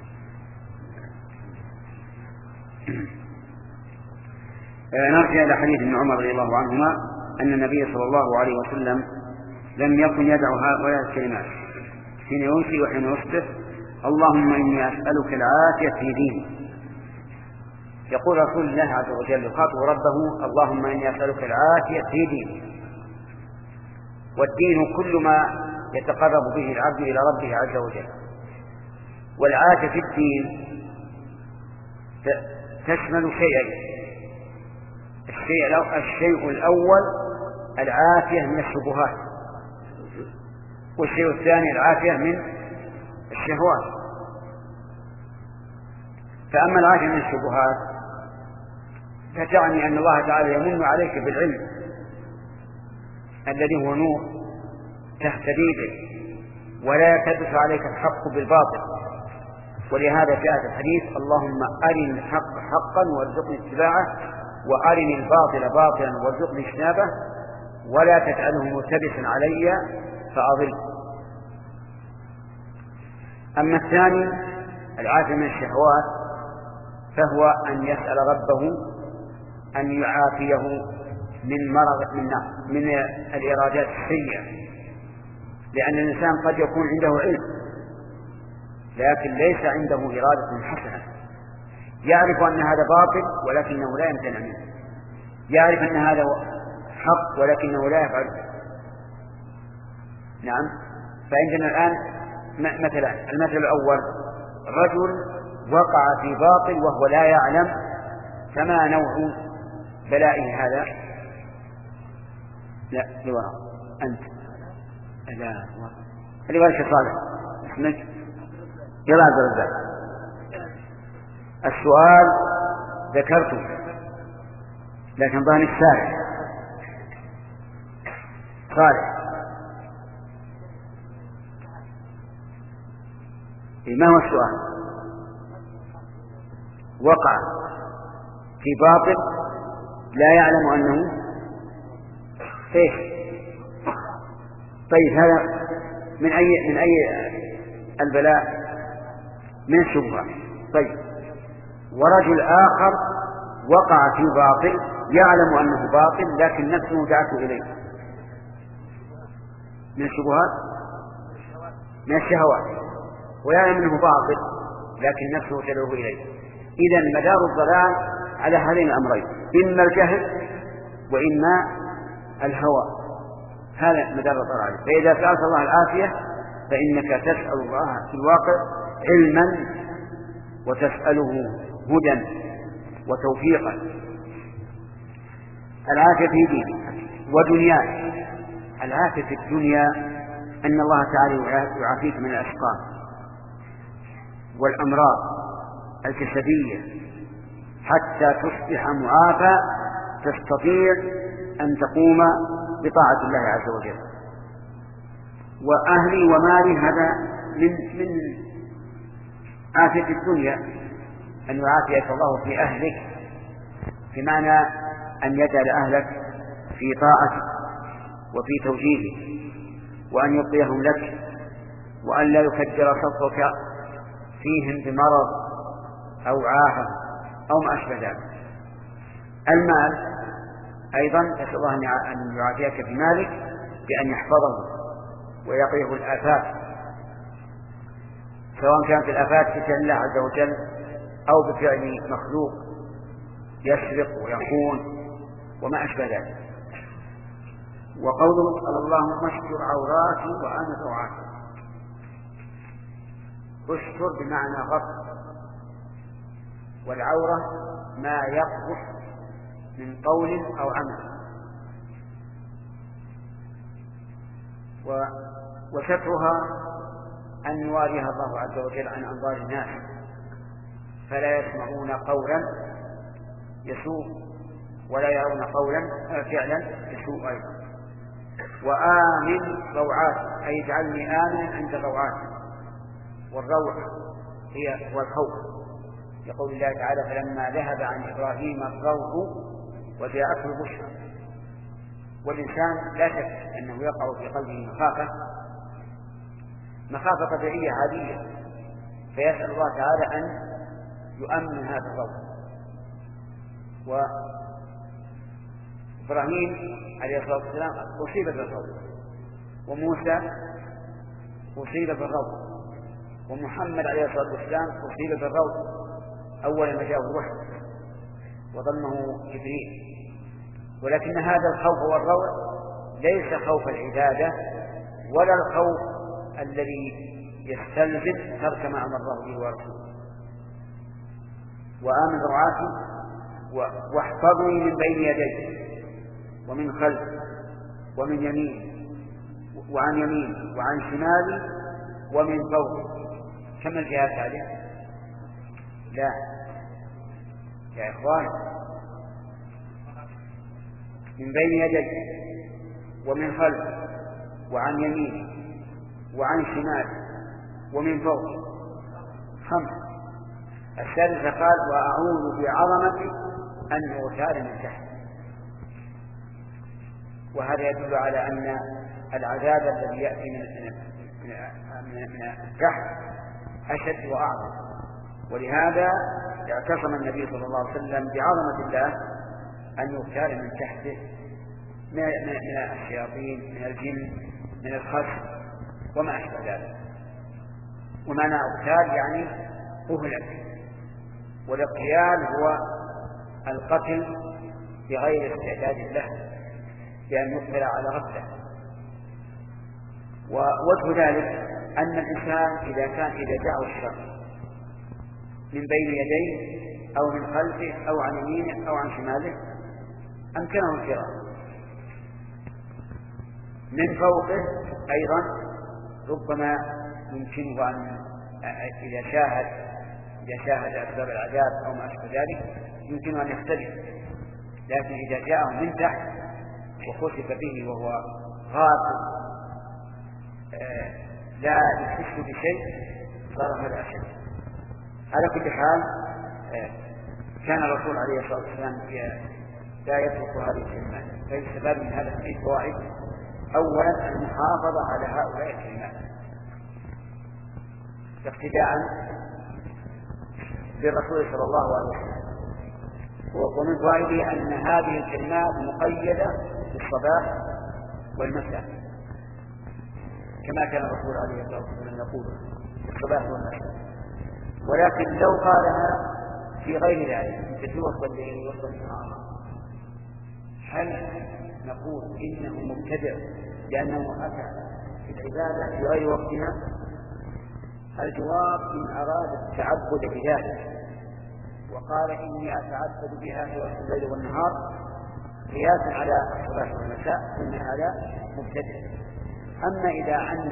نرجع إلى حديث ابن عمر رضي الله عنهما أن النبي صلى الله عليه وسلم لم يكن يدعو هؤلاء الكلمات حين يمسي وحين يصبح: اللهم إني أسألك العافية في ديني. يقول رسول الله عز وجل يخاطب ربه: اللهم إني أسألك العافية في ديني. والدين كل ما يتقرب به العبد إلى ربه عز وجل. والعافية في الدين تشمل شيئين: الشيء الأول العافية من الشبهات، والشيء الثاني العافية من الشهوات. فأما العافية من الشبهات فتعني أن الله تعالى يمن عليك بالعلم الذي هو نور تهتدي به، ولا يلتبس عليك الحق بالباطل. ولهذا جاء في الحديث: اللهم أرني الحق حقا وارزقني اتباعه، وأرني الباطل باطلا وارزقني اجتنابه، ولا تجعله ملتبسا علي فأضل. أما الثاني العافية من الشهوات فهو أن يسأل ربه أن يعافيه من مرض من من الإرادات السيئة، لأن الإنسان قد يكون عنده علم لكن ليس عنده إرادة حسنة، يعرف أن هذا باطل ولكنه لا يمتنع منه، يعرف أن هذا حق ولكنه لا يفعله. نعم. فعندنا الآن مثلا المثل الأول: رجل وقع في باطل وهو لا يعلم، فما نوع بلائه هذا؟ لا لوراء أنت لا اللي ورش صالح اسمك؟ يلا عبد الرزاق. السؤال ذكرته لكن ظهر السارع صالح. ما هو السؤال؟ وقع في باطل لا يعلم أنه ايش؟ طيب هذا من أي من أي البلاء؟ من الشبهة. طيب ورجل آخر وقع في باطل يعلم أنه باطل لكن نفسه دعته إليه، من الشبهات، من الشهوات، ويعلم أنه باطل لكن نفسه تدعوه إليه. إذن مدار الضلال على هذين الأمرين، إما الجهل وإما الهوى، هذا مدار الضلال عليه. فإذا سألت الله العافية فإنك تسأل الله في الواقع علما وتسأله هدى وتوفيقا. العافية في دينك ودنياك. العافية في الدنيا أن الله تعالى يعافيك من الأسقام والأمراض الجسدية حتى تصبح معافى تستطيع أن تقوم بطاعة الله عز وجل. وأهلي ومالي هذا من من عافية الدنيا، أن يعافيك الله في أهلك، في معنى أن يجعل أهلك في طاعتك وفي توجيهك، وأن يعطيهم لك، وأن لا يفجر صدرك فيهم بمرض أو عاهة أو ما أشبه ذلك. المال أيضا نسأل الله أن يعافيك في مالك بأن يحفظه ويقيه الآفات، سواء كانت الآفات بفعل الله عز وجل أو بفعل مخلوق يسرق ويخون وما أشبه ذلك. وقوله اللهم اشتر عوراتي وأنا روعاتي، اشتر بمعنى غطر، والعورة ما يقبح من قول أو عمل، وسترها أن يواريها الله عز وجل عن أنظار الناس فلا يسمعون قولا يسوء ولا يرون قولا فعلا يسوء أيضا. وآمن روعات أي اجعلني آمنا عند روعات، والروع هي هو الخوف، يقول الله تعالى فلما ذهب عن إبراهيم الروع وجاءته البشرى. والإنسان لا شك أنه يقع في قلبه مخافة مخافة طبيعية عادية، فيسأل الله تعالى أن يؤمن هذا الروع. وإبراهيم عليه الصلاة والسلام أصيب بالروع، وموسى أصيب بالروع، ومحمد عليه الصلاة والسلام أصيب بالروع أول ما جاءه الوحي وضمه جبريل. ولكن هذا الخوف والروع ليس خوف العبادة ولا الخوف الذي يستلزم ترك ما أمر الله به ورسوله. وآمن روعاتي واحفظني من بين يدي ومن خلف ومن يمين وعن يمين وعن شمالي ومن فوق. كم الجهات هذه؟ لا يا إخوان، من بين يدي ومن خلف وعن يمين وعن شمال ومن فوق، خمس. الثالثة قال وأعوذ بعظمتك أن أغتال من تحت. وهذا يدل على أن العذاب الذي يأتي من من التحت أشد وأعظم. ولهذا اعتصم النبي صلى الله عليه وسلم بعظمة الله أن يغتال من تحته من الشياطين من الجن من الخس وما أشبه ذلك. ومعنى اغتال يعني أهلك، والاغتيال هو القتل بغير استعداد له بأن يقتل على غفلة. ووجه ذلك أن الإنسان إذا كان إذا جاءه الشر من بين يديه أو من خلفه أو عن يمينه أو عن شماله أمكنه الفرار. من فوقه أيضا ربما يمكنه أن إذا شاهد إذا شاهد أسباب العذاب أو ما أشبه ذلك يمكنه أن يختلف، لكن إذا جاءه من تحت وخسف به وهو غاضب لا يحس بشيء صار هذا أشد. على كل حال كان الرسول عليه الصلاة والسلام لا يترك هذه الكلمات، فيستفاد من هذا الحديث فوائد. أولا المحافظة على هؤلاء الكلمات اقتداء بالرسول صلى الله عليه وسلم. ومن فوائده أن هذه الكلمات مقيدة بالصباح والمساء كما كان الرسول عليه الصلاة والسلام يقول بالصباح والمساء، ولكن لو قالها في غير ذلك في وسط الليل وسط النهار هل نقول إنه مبتدع لأنه أتى في العبادة في غير وقتها؟ الجواب إن أراد التعبد بذلك وقال إني أتعبد بها في وقت الليل والنهار قياسا على الصباح والمساء إن هذا مبتدع. أما إذا عنا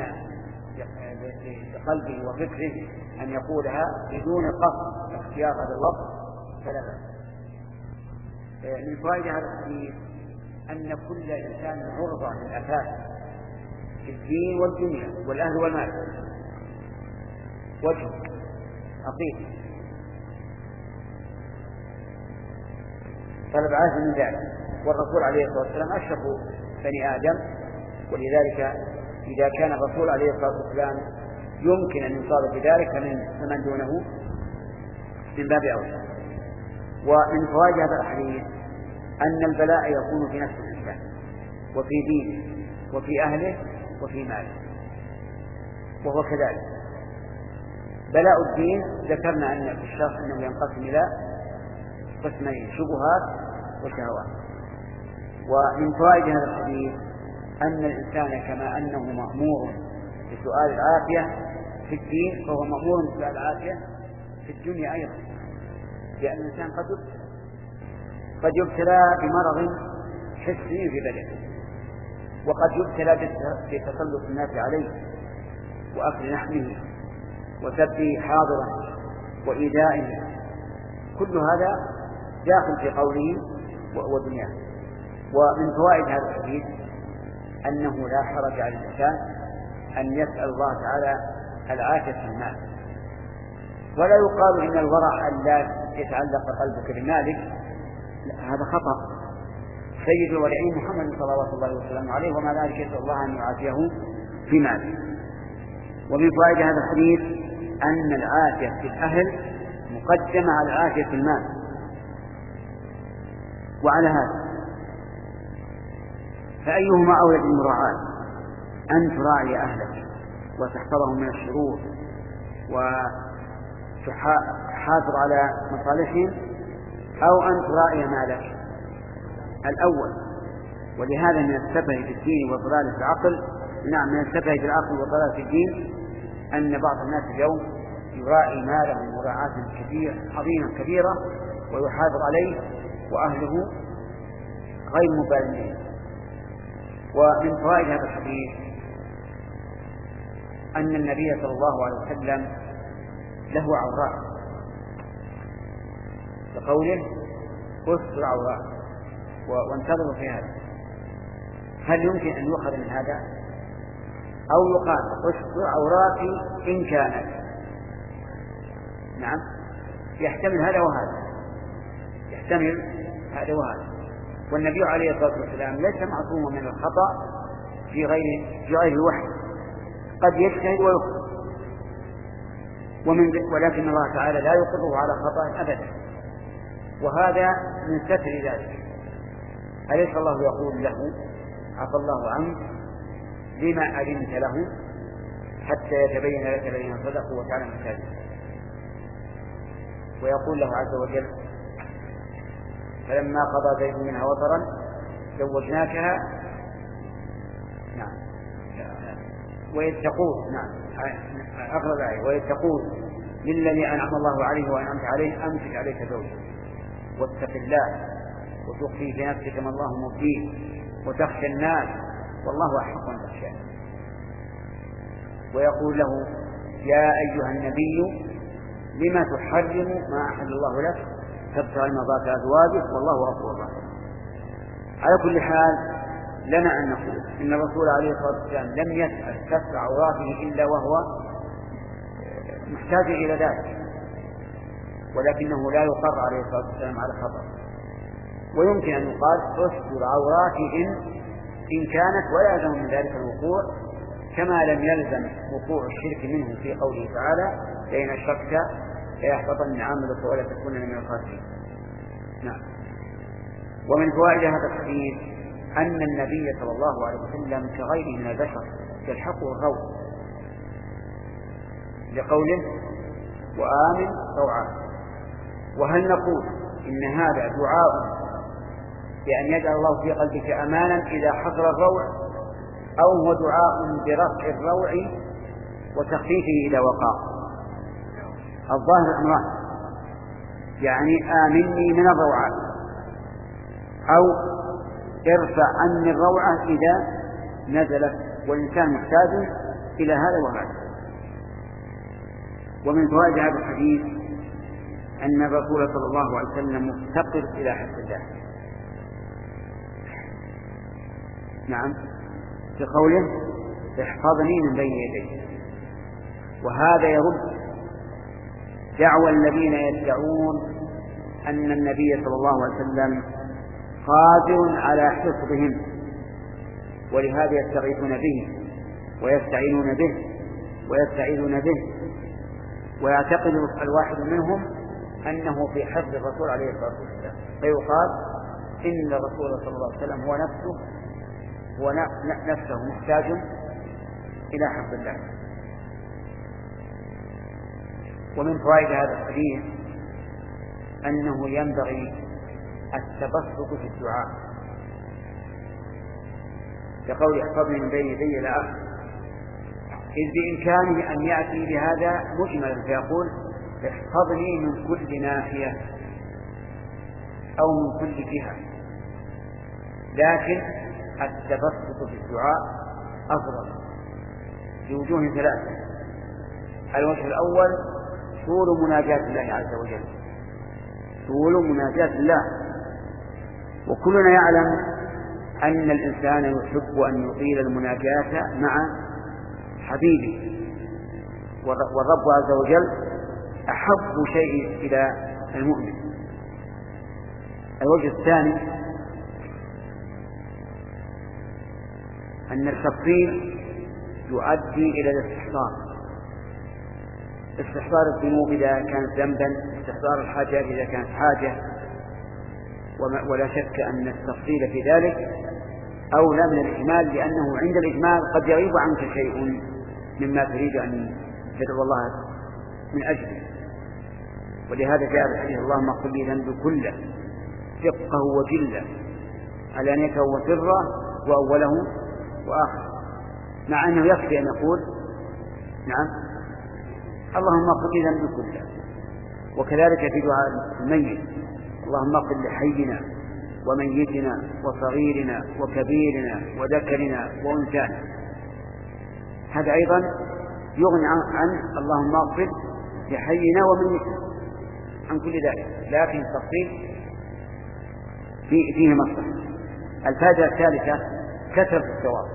بقلبه وفكره أن يقولها بدون قصد اختيار هذا اللفظ فلا بأس. من فوائد هذا الحديث أن كل إنسان عرضة للآفات في الدين والدنيا والأهل والمال. وجه عقيم طلب عاجل من ذلك، والرسول عليه الصلاة والسلام أشرف بني آدم، ولذلك إذا كان الرسول عليه الصلاة والسلام يمكن أن يصاب بذلك فمن دونه من باب أولى. ومن فوائد هذا الحديث أن البلاء يكون في نفس الإنسان وفي دينه وفي أهله وفي ماله، وهو كذلك. بلاء الدين ذكرنا أن في الشرح أنه ينقسم إلى قسمين شبهات وشهوات. ومن فوائد هذا الحديث أن الإنسان كما أنه مأمور بسؤال العافية في الدين فهو مأمور بسؤال العافية في الدنيا أيضا، لأن الإنسان قد يبتلى قد يبتلى بمرض حسي في بدنه، وقد يبتلى بتسلط الناس عليه وأكل لحمه وسبه حاضرا وإيذائه، كل هذا داخل في قوله ودنياه. ومن فوائد هذا الحديث أنه لا حرج على الإنسان أن يسأل الله تعالى العافية في المال، ولا يقال إن الورع أن لا يتعلق قلبك بمالك، هذا خطأ. سيد الورعين محمد صلى الله عليه وسلم عليه وما ذلك يسأل الله أن يعافيه في ماله. ومن فوائد هذا الحديث أن العافية في الأهل مقدمة على العافية في المال. وعلى هذا فأيهما أولى بالمراعاة، أن تراعي أهلك وتحفظهم من الشرور وتحافظ على مصالحهم، أو أن تراعي مالك؟ الأول. ولهذا من السفه في الدين والضلال في العقل، نعم من السفه في العقل والضلال في الدين أن بعض الناس اليوم يراعي ماله مراعاة كبيرة عظيمة كبيرة ويحافظ عليه وأهله غير مبالين. ومن فوائد هذا الحديث أن النبي صلى الله عليه وسلم له عوراء، بقوله استر عوراء وانتظروا في هذا. هل يمكن أن يؤخذ من هذا أو يقال استر عوراتي إن كانت؟ نعم، يحتمل هذا وهذا، يحتمل هذا وهذا. والنبي عليه الصلاة والسلام ليس معصوما من الخطأ في غير في غير الوحي، قد يجتهد ويخطئ، ومن ولكن الله تعالى لا يقره على خطأ أبدا، وهذا من ستر ذلك. أليس الله يقول له عفى الله عنك لما أذنت له حتى يتبين لك الذين صدقوا وتعلم الكاذبين؟ ويقول له عز وجل فلما قضى زيد منها وطرا زوجناكها. نعم، ويتقول نعم أغلى الآية ويتقول للذي أنعم الله عليه وأنعمت عليه أمسك عليك زوجك واتق الله وتخفي في نفسك ما الله مبديه وتخشى الناس والله أحق أن تخشاه. ويقول له يا أيها النبي لما تحرم ما أحل الله لك تبتغي مرضات أزواجك والله غفور رحيم. على كل حال لنا أن نقول إن الرسول عليه الصلاة والسلام لم يسأل كسر عوراته إلا وهو محتاج إلى ذلك، ولكنه لا يقر عليه الصلاة والسلام على خطأ. ويمكن أن يقال استر عوراتهم إن كانت ولا يلزم من ذلك الوقوع، كما لم يلزم وقوع الشرك منه في قوله تعالى لئن أشركت ليحبطن عملك ولا تكونن من الخاسرين. نعم. ومن فوائد هذا الحديث أن النبي صلى الله عليه وسلم كغيره من البشر يلحقه الروع، لقوله وآمن روعا. وهل نقول إن هذا دعاء بأن يجعل الله في قلبك أمانا إذا حضر الروع، أو هو دعاء برفع الروع وتخفيفه إذا وقع؟ الظاهر أمران، يعني آمني من الروعات، أو ارفع عني الروعة إذا نزلت، والإنسان محتاج إلى هذا وهذا. ومن فوائد هذا الحديث أن الرسول صلى الله عليه وسلم مفتقر إلى حفظ الله. نعم، في قوله احفظني من بين يدي، وهذا يرد دعوى الذين يدعون أن النبي صلى الله عليه وسلم قادر على حفظهم، ولهذا يستغيثون به ويستعينون به ويستعيذون به، ويعتقد الواحد منهم أنه في حفظ الرسول عليه الصلاة والسلام، فيقال إن الرسول صلى الله عليه وسلم هو نفسه هو نفسه محتاج إلى حفظ الله. ومن فوائد هذا الحديث أنه ينبغي التبسط في الدعاء، كقول احفظني من بين يدي إلى آخره، إذ بإمكانه أن يأتي بهذا مجملا فيقول احفظني من كل ناحية أو من كل جهة، لكن التبسط في الدعاء أفضل بوجوه ثلاثة. الوجه الأول طول مناجاة الله عز وجل، طول مناجاة الله، وكلنا يعلم أن الإنسان يحب أن يطيل المناجاة مع حبيبه، والرب عز وجل أحب شيء إلى المؤمن. الوجه الثاني أن التفصيل يؤدي إلى الاستحضار، استحضار الذنوب إذا كانت ذنبا، استحضار الحاجات إذا كانت حاجة، ولا شك أن التفصيل في ذلك أولى من الإجمال، لأنه عند الإجمال قد يغيب عنك شيء مما تريد أن تدعو الله من أجله. ولهذا جاء الحديث اللهم اغفر لي ذنبي كله دقه وجله علانيته وسره وأوله وآخره، مع أنه يكفي أن يقول نعم اللهم اغفر لي ذنبي كله. وكذلك في دعاء الميت اللهم اغفر لحينا وميتنا وصغيرنا وكبيرنا وذكرنا وأنثانا، هذا أيضا يغني عن, عن اللهم اغفر لحينا وميتنا عن كل ذلك، لكن التفصيل فيه, فيه مصلحة. الفائدة الثالثة كثرة الثواب،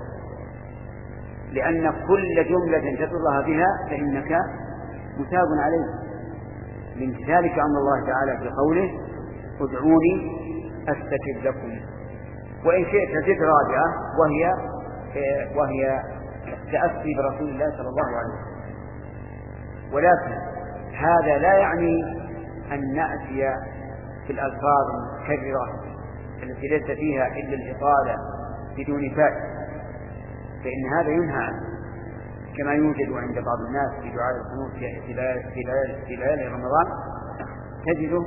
لأن كل جملة تدعو الله بها فإنك مثاب عليه، من ذلك أمر الله تعالى في قوله ادعوني أستجب لكم. وإن شئت زد رابعة وهي وهي التأسي برسول الله صلى الله عليه وسلم. ولكن هذا لا يعني أن نأتي في الألفاظ المتكررة التي ليس فيها إلا الإطالة بدون فائدة، فإن هذا ينهى عنه، كما يوجد عند بعض الناس في دعاء القنوت في ليالي رمضان، تجده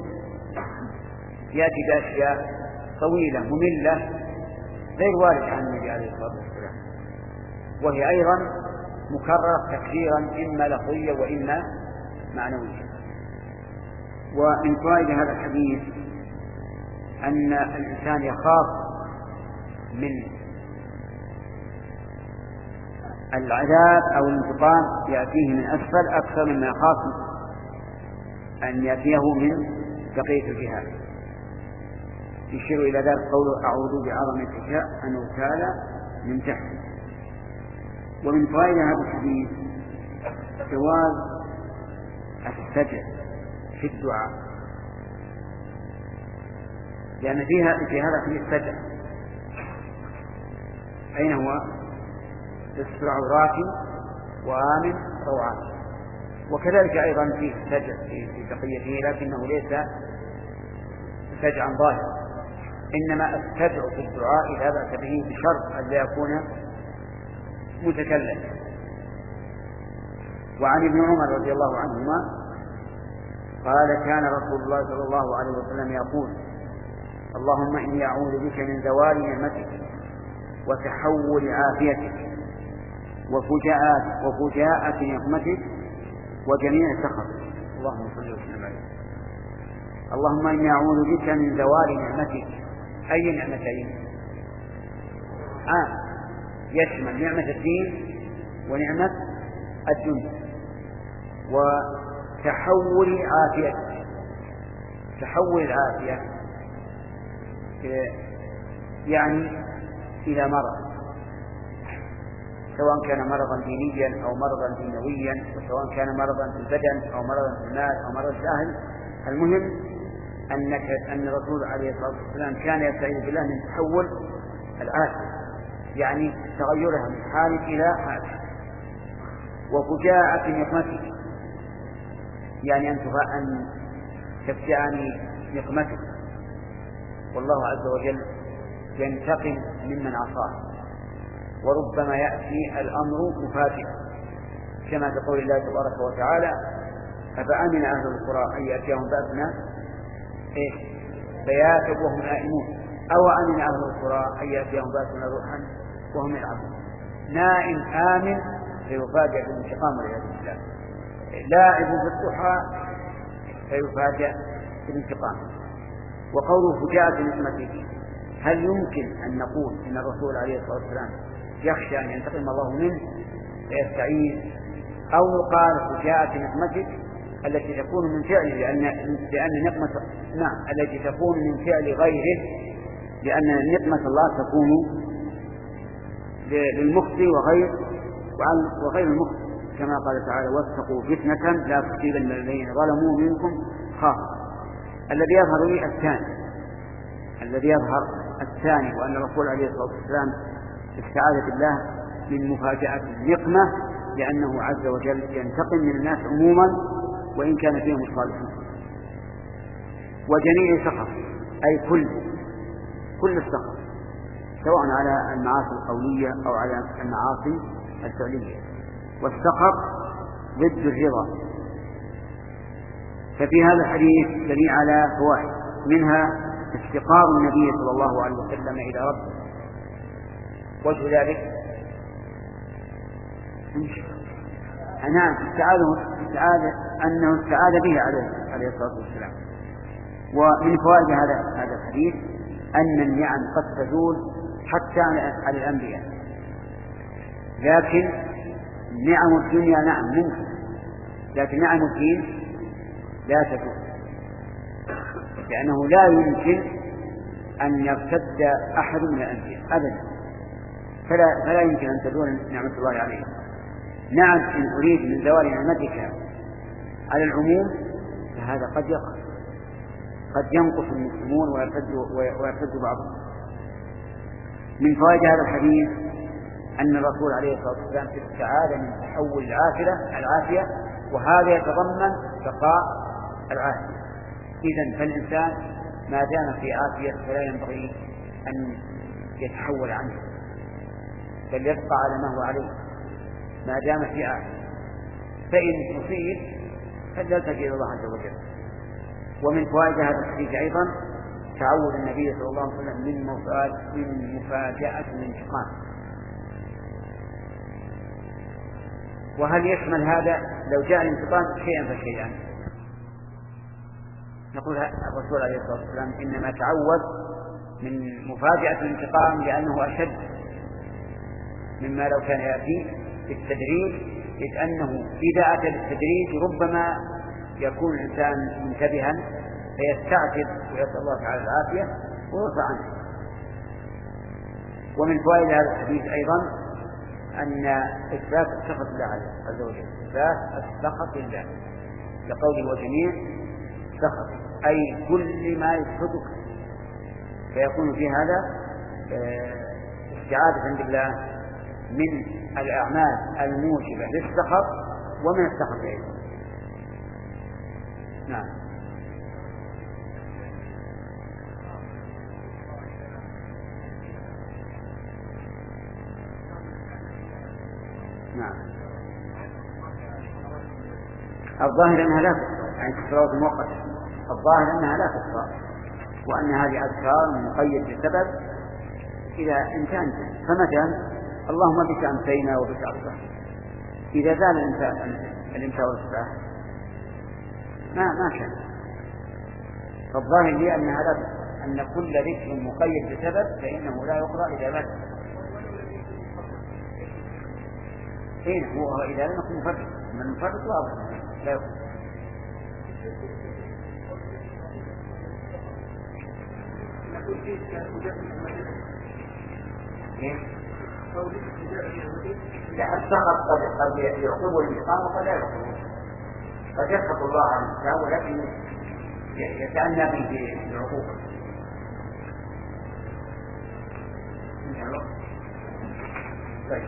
يأتي بأشياء طويلة مملة غير وارد عن النبي عليه الصلاة والسلام، وهي أيضا مكررة تكريرا إما لفظيا وإما معنويا. ومن فوائد هذا الحديث أن الإنسان يخاف من العذاب أو الانتقام يأتيه من أسفل أكثر مما يخاف أن يأتيه من بقية الجهات. يشير إلى ذلك قوله أعوذ بعظمتك أن أغتال من تحت. ومن فوائد هذا الحديث جواز السجع في الدعاء، لأن فيها في هذا الحديث سجع. أين هو؟ استر عورات وآمن روعات. وكذلك أيضا فيه سجع في بقيته، لكنه ليس سجعا ظاهرا، إنما السجع في الدعاء لا بأس به بشرط أن لا يكون متكلم. وعن ابن عمر رضي الله عنهما قال كان رسول الله صلى الله عليه وسلم يقول اللهم إني أعوذ بك من زوال نعمتك وتحول عافيتك وفجاءة وفجاءة نقمتك وجميع سخطك. اللهم صل وسلم عليه. اللهم إني أعوذ بك من زوال نعمتك. أي نعمتين؟ آه يشمل نعمة الدين ونعمة الدنيا. وتحول عافيتك. تحول العافية يعني إلى مرض، سواء كان مرضا دينيا أو مرضا دنيويا، وسواء كان مرضا في البدن أو مرضا في المال أو مرضا في الأهل. المهم أنك أن الرسول عليه الصلاة والسلام كان يستعيذ بالله من تحول العافية، يعني تغيرها من حال إلى حال. وفجاءة نقمتك يعني أن أن تفجعني نقمتك، والله عز وجل ينتقم ممن عصاه، وربما يأتي الأمر مفاجئا كما تقول الله تبارك وتعالى أفأمن أهل القرى أن يأتيهم بأسنا بياتا وهم نائمون أو أمن أهل القرى أن يأتيهم بأسنا ضحى وهم يلعبون. نائم آمن فيفاجأ بالانتقام والعياذ بالله، لاعب في الضحى فيفاجأ بالانتقام. وقوله فجاءة نقمته، هل يمكن أن نقول إن الرسول عليه الصلاة والسلام يخشى أن ينتقم الله منه فيستعيذ، أو يقال فجاءة نقمتك التي تكون من فعله لأن لأن نقمة نعم التي تكون من فعل غيره، لأن نقمة الله تكون للمخطئ وغير وغير المخطئ، كما قال تعالى واتقوا فتنة لا تصيبن الذين ظلموا منكم خاصة. الذي يظهر لي الثاني الذي يظهر الثاني وأن الرسول عليه الصلاة والسلام استعاذ بالله من مفاجأة النقمة، لأنه عز وجل ينتقم من الناس عموما وإن كان فيهم الصالحين. وجميع سخط أي كل كل السخط، سواء على المعاصي القولية أو على المعاصي الفعلية. والسخط ضد الرضا. ففي هذا الحديث دليل على فوائد، منها افتقار النبي صلى الله عليه وسلم إلى ربه. وجه ذلك نعم استعاذ أنه استعاذ به عليه عليه الصلاة والسلام. ومن فوائد هذا هذا الحديث أن النعم قد تزول حتى على الأنبياء، لكن نعم الدنيا نعم ممكن، لكن نعم الدين لا تزول، لأنه لا يمكن أن يرتد أحد من الأنبياء أبدا، فلا, فلا يمكن أن تزول نعمة الله عليه. نعم إن أريد من زوال نعمتك على العموم فهذا قد يقع، قد ينقص المسلمون ويرتد, ويرتد بعضهم. من فوائد هذا الحديث أن الرسول عليه الصلاة والسلام استعاذ من تحول العافية العافية وهذا يتضمن بقاء العافية. إذن فالإنسان ما دام في عافية فلا ينبغي أن يتحول عنه، بل يبقى على ما هو عليه ما دام في عافية. فإن تصيب فليلتجئ إلى الله عز وجل. ومن فوائد هذا الحديث أيضا تعود النبي صلى الله عليه وسلم من مفاجأة الانتقام. وهل يشمل هذا لو جاء الانتقام شيئا فشيئا؟ نقول الرسول عليه الصلاة والسلام إنما تعود من مفاجأة الانتقام لأنه أشد مما لو كان يأتي بالتدريج، إذ أنه إذا أتى بالتدريج ربما يكون الإنسان منتبها فيستعجل ويسأل الله تعالى العافية ويرفع عنه. ومن فوائد هذا الحديث أيضا أن إثبات السخط لله عز وجل، إثبات السخط لله لقوله وجميع سخط، أي كل ما يسخطك، فيكون في هذا استعاذة بالله من الأعمال الموجبة للسخط ومن السخط أيضا. نعم. نعم. الظاهر أنها لا تقصر، يعني تقصيرات مؤقتة. الظاهر أنها لا تقصر، وأن هذه أذكار مقيد بسبب إذا انتهى. فمثلا اللهم بك أمسينا وبك أصبحنا، إذا زال الإمساء والإصباح ما ما كان. فالظاهر لي أن هذا أن كل ذكر مقيد بسبب فإنه لا يقرأ إذا مات. حين هو إذا لم يكن مفرد، من المفرد واضح لا يقرأ. لا، السخط قد يعقبه الإنسان وقد لا يعقبه، قد يسخط الله عن الإنسان ولكن يتأنى به بالعقوبة. طيب.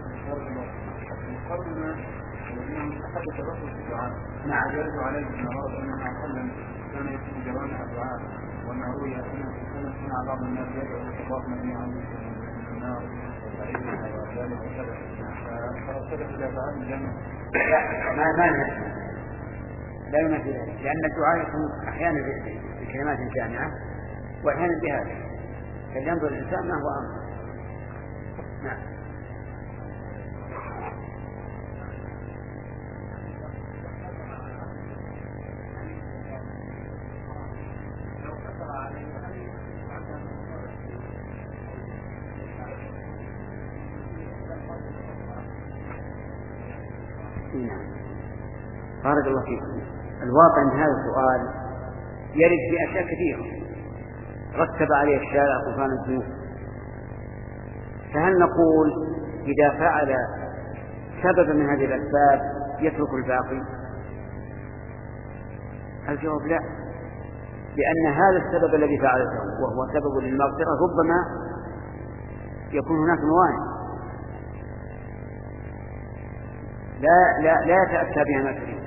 قولنا الذين تحدث الرسول في الدعاء نعم يرد عليه ان مرض انها قلا كان يكون جوامع الدعاء، وانه روي انه كان بعض الناس يدعو الله مبني عن النار والسعيد وذلك وكذا، فارسلت الى دعاء الجنه. ما ما لا ينفي ذلك، لان الدعاء يكون احيانا بكلمات جامعه واحيانا بهذا، فلينظر الانسان ما هو امر. نعم. بارك الله فيكم. الواقع ان هذا السؤال يرد في اشياء كثيره رتب عليه الشارع طوفان الذنوب، فهل نقول اذا فعل سببا من هذه الاسباب يترك الباقي؟ الجواب لا، لان هذا السبب الذي فعلته وهو سبب للمغفره ربما يكون هناك موانع لا لا لا يتأتى بها ما تريد.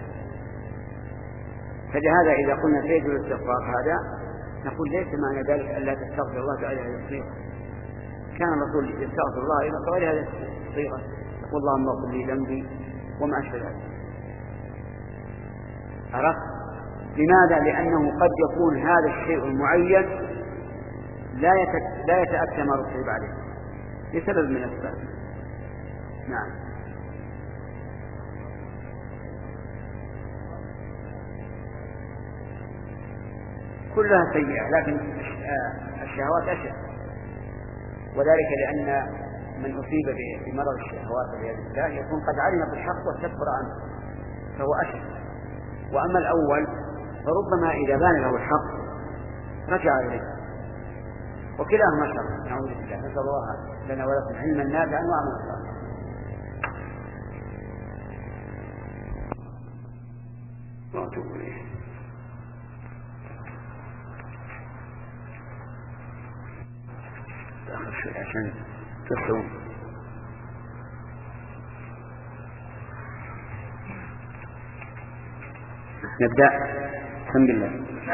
فلهذا إذا قلنا سيجوز الاستغفار هذا نقول ليس معنى ذلك ألا تستغفر الله تعالى هذه الصيغة. كان الرسول يستغفر الله إلى غير هذه الصيغة، يقول اللهم اغفر لي ذنبي وما أشبه ذلك. عرفت؟ لماذا؟ لأنه قد يكون هذا الشيء المعين لا لا يتأتى ما رتب عليه لسبب من الأسباب. نعم. كلها سيئة، لكن الشهوات أشد، وذلك لأن من أصيب بمرض الشهوات والعياذ بالله يكون قد علم بالحق واستكبر عنه فهو أشد. وأما الأول فربما إذا بان له الحق رجع إليه، وكلاهما شر. نعوذ بالله، نسأل الله لنا ولكم علما نافعا وعملا صالحا. وأتوب إليه. آخر شيء عشان تسوون. نبدأ. بسم الله.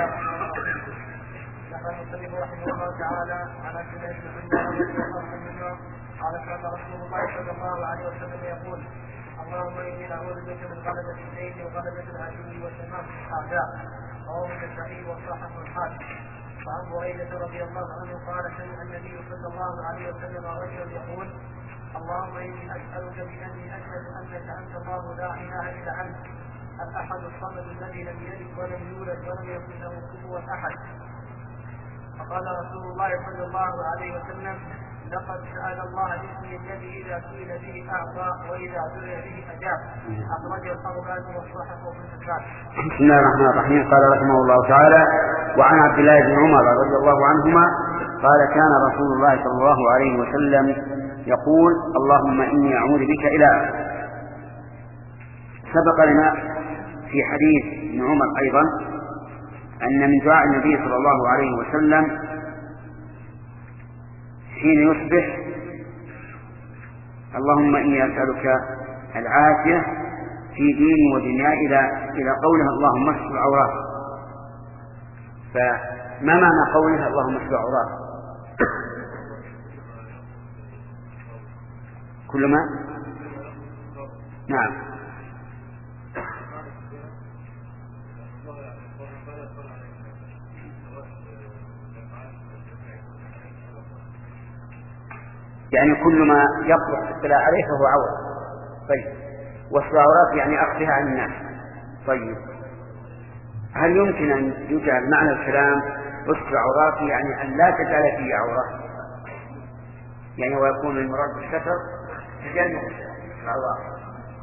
نحن المسلم رحمه الله تعالى على سنة الله وسلم قال كان رسول الله صلى الله عليه وسلم يقول اللهم إني أعوذ بك من غلبة الليل وغلبة العدو وشماتة الأعداء رواه النسائي وصححه الحاكم. وعن بريدة رضي الله عنه قال سمع النبي صلى الله عليه وسلم رجلا يقول اللهم إني أسألك بأني أشهد أنك أنت الله لا إله إلا أنت الأحد الصمد الذي لم يلد ولم يولد ولم يكن له كفوا أحد. فقال رسول الله صلى الله عليه وسلم لقد سأل الله باسمه الذي إذا سئل به أعطى وإذا دعي به أجاب. أخرجه الأربعة وصححه ابن حبان. بسم الله الرحمن الرحيم. قال رحمه الله تعالى: وعن عبد الله بن عمر رضي الله عنهما قال: كان رسول الله صلى الله عليه وسلم يقول: اللهم إني أعوذ بك إلى آخره. سبق لنا في حديث ابن عمر أيضا أن من دعاء النبي صلى الله عليه وسلم حين يصبح: اللهم إني أسألك العافية في ديني ودنياي إلى إلى قولها اللهم استر عوراتي. فما معنى قولها اللهم استر عوراتي؟ كل ما نعم يعني كل ما يقبح الاطلاع عليه فهو عورة. طيب، واستر عورات يعني أخفها عن الناس. طيب، هل يمكن أن يجعل معنى الكلام استر عوراتي يعني أن لا تجعل فيه عورة، يعني ويكون المراد بالستر تجنب العورات،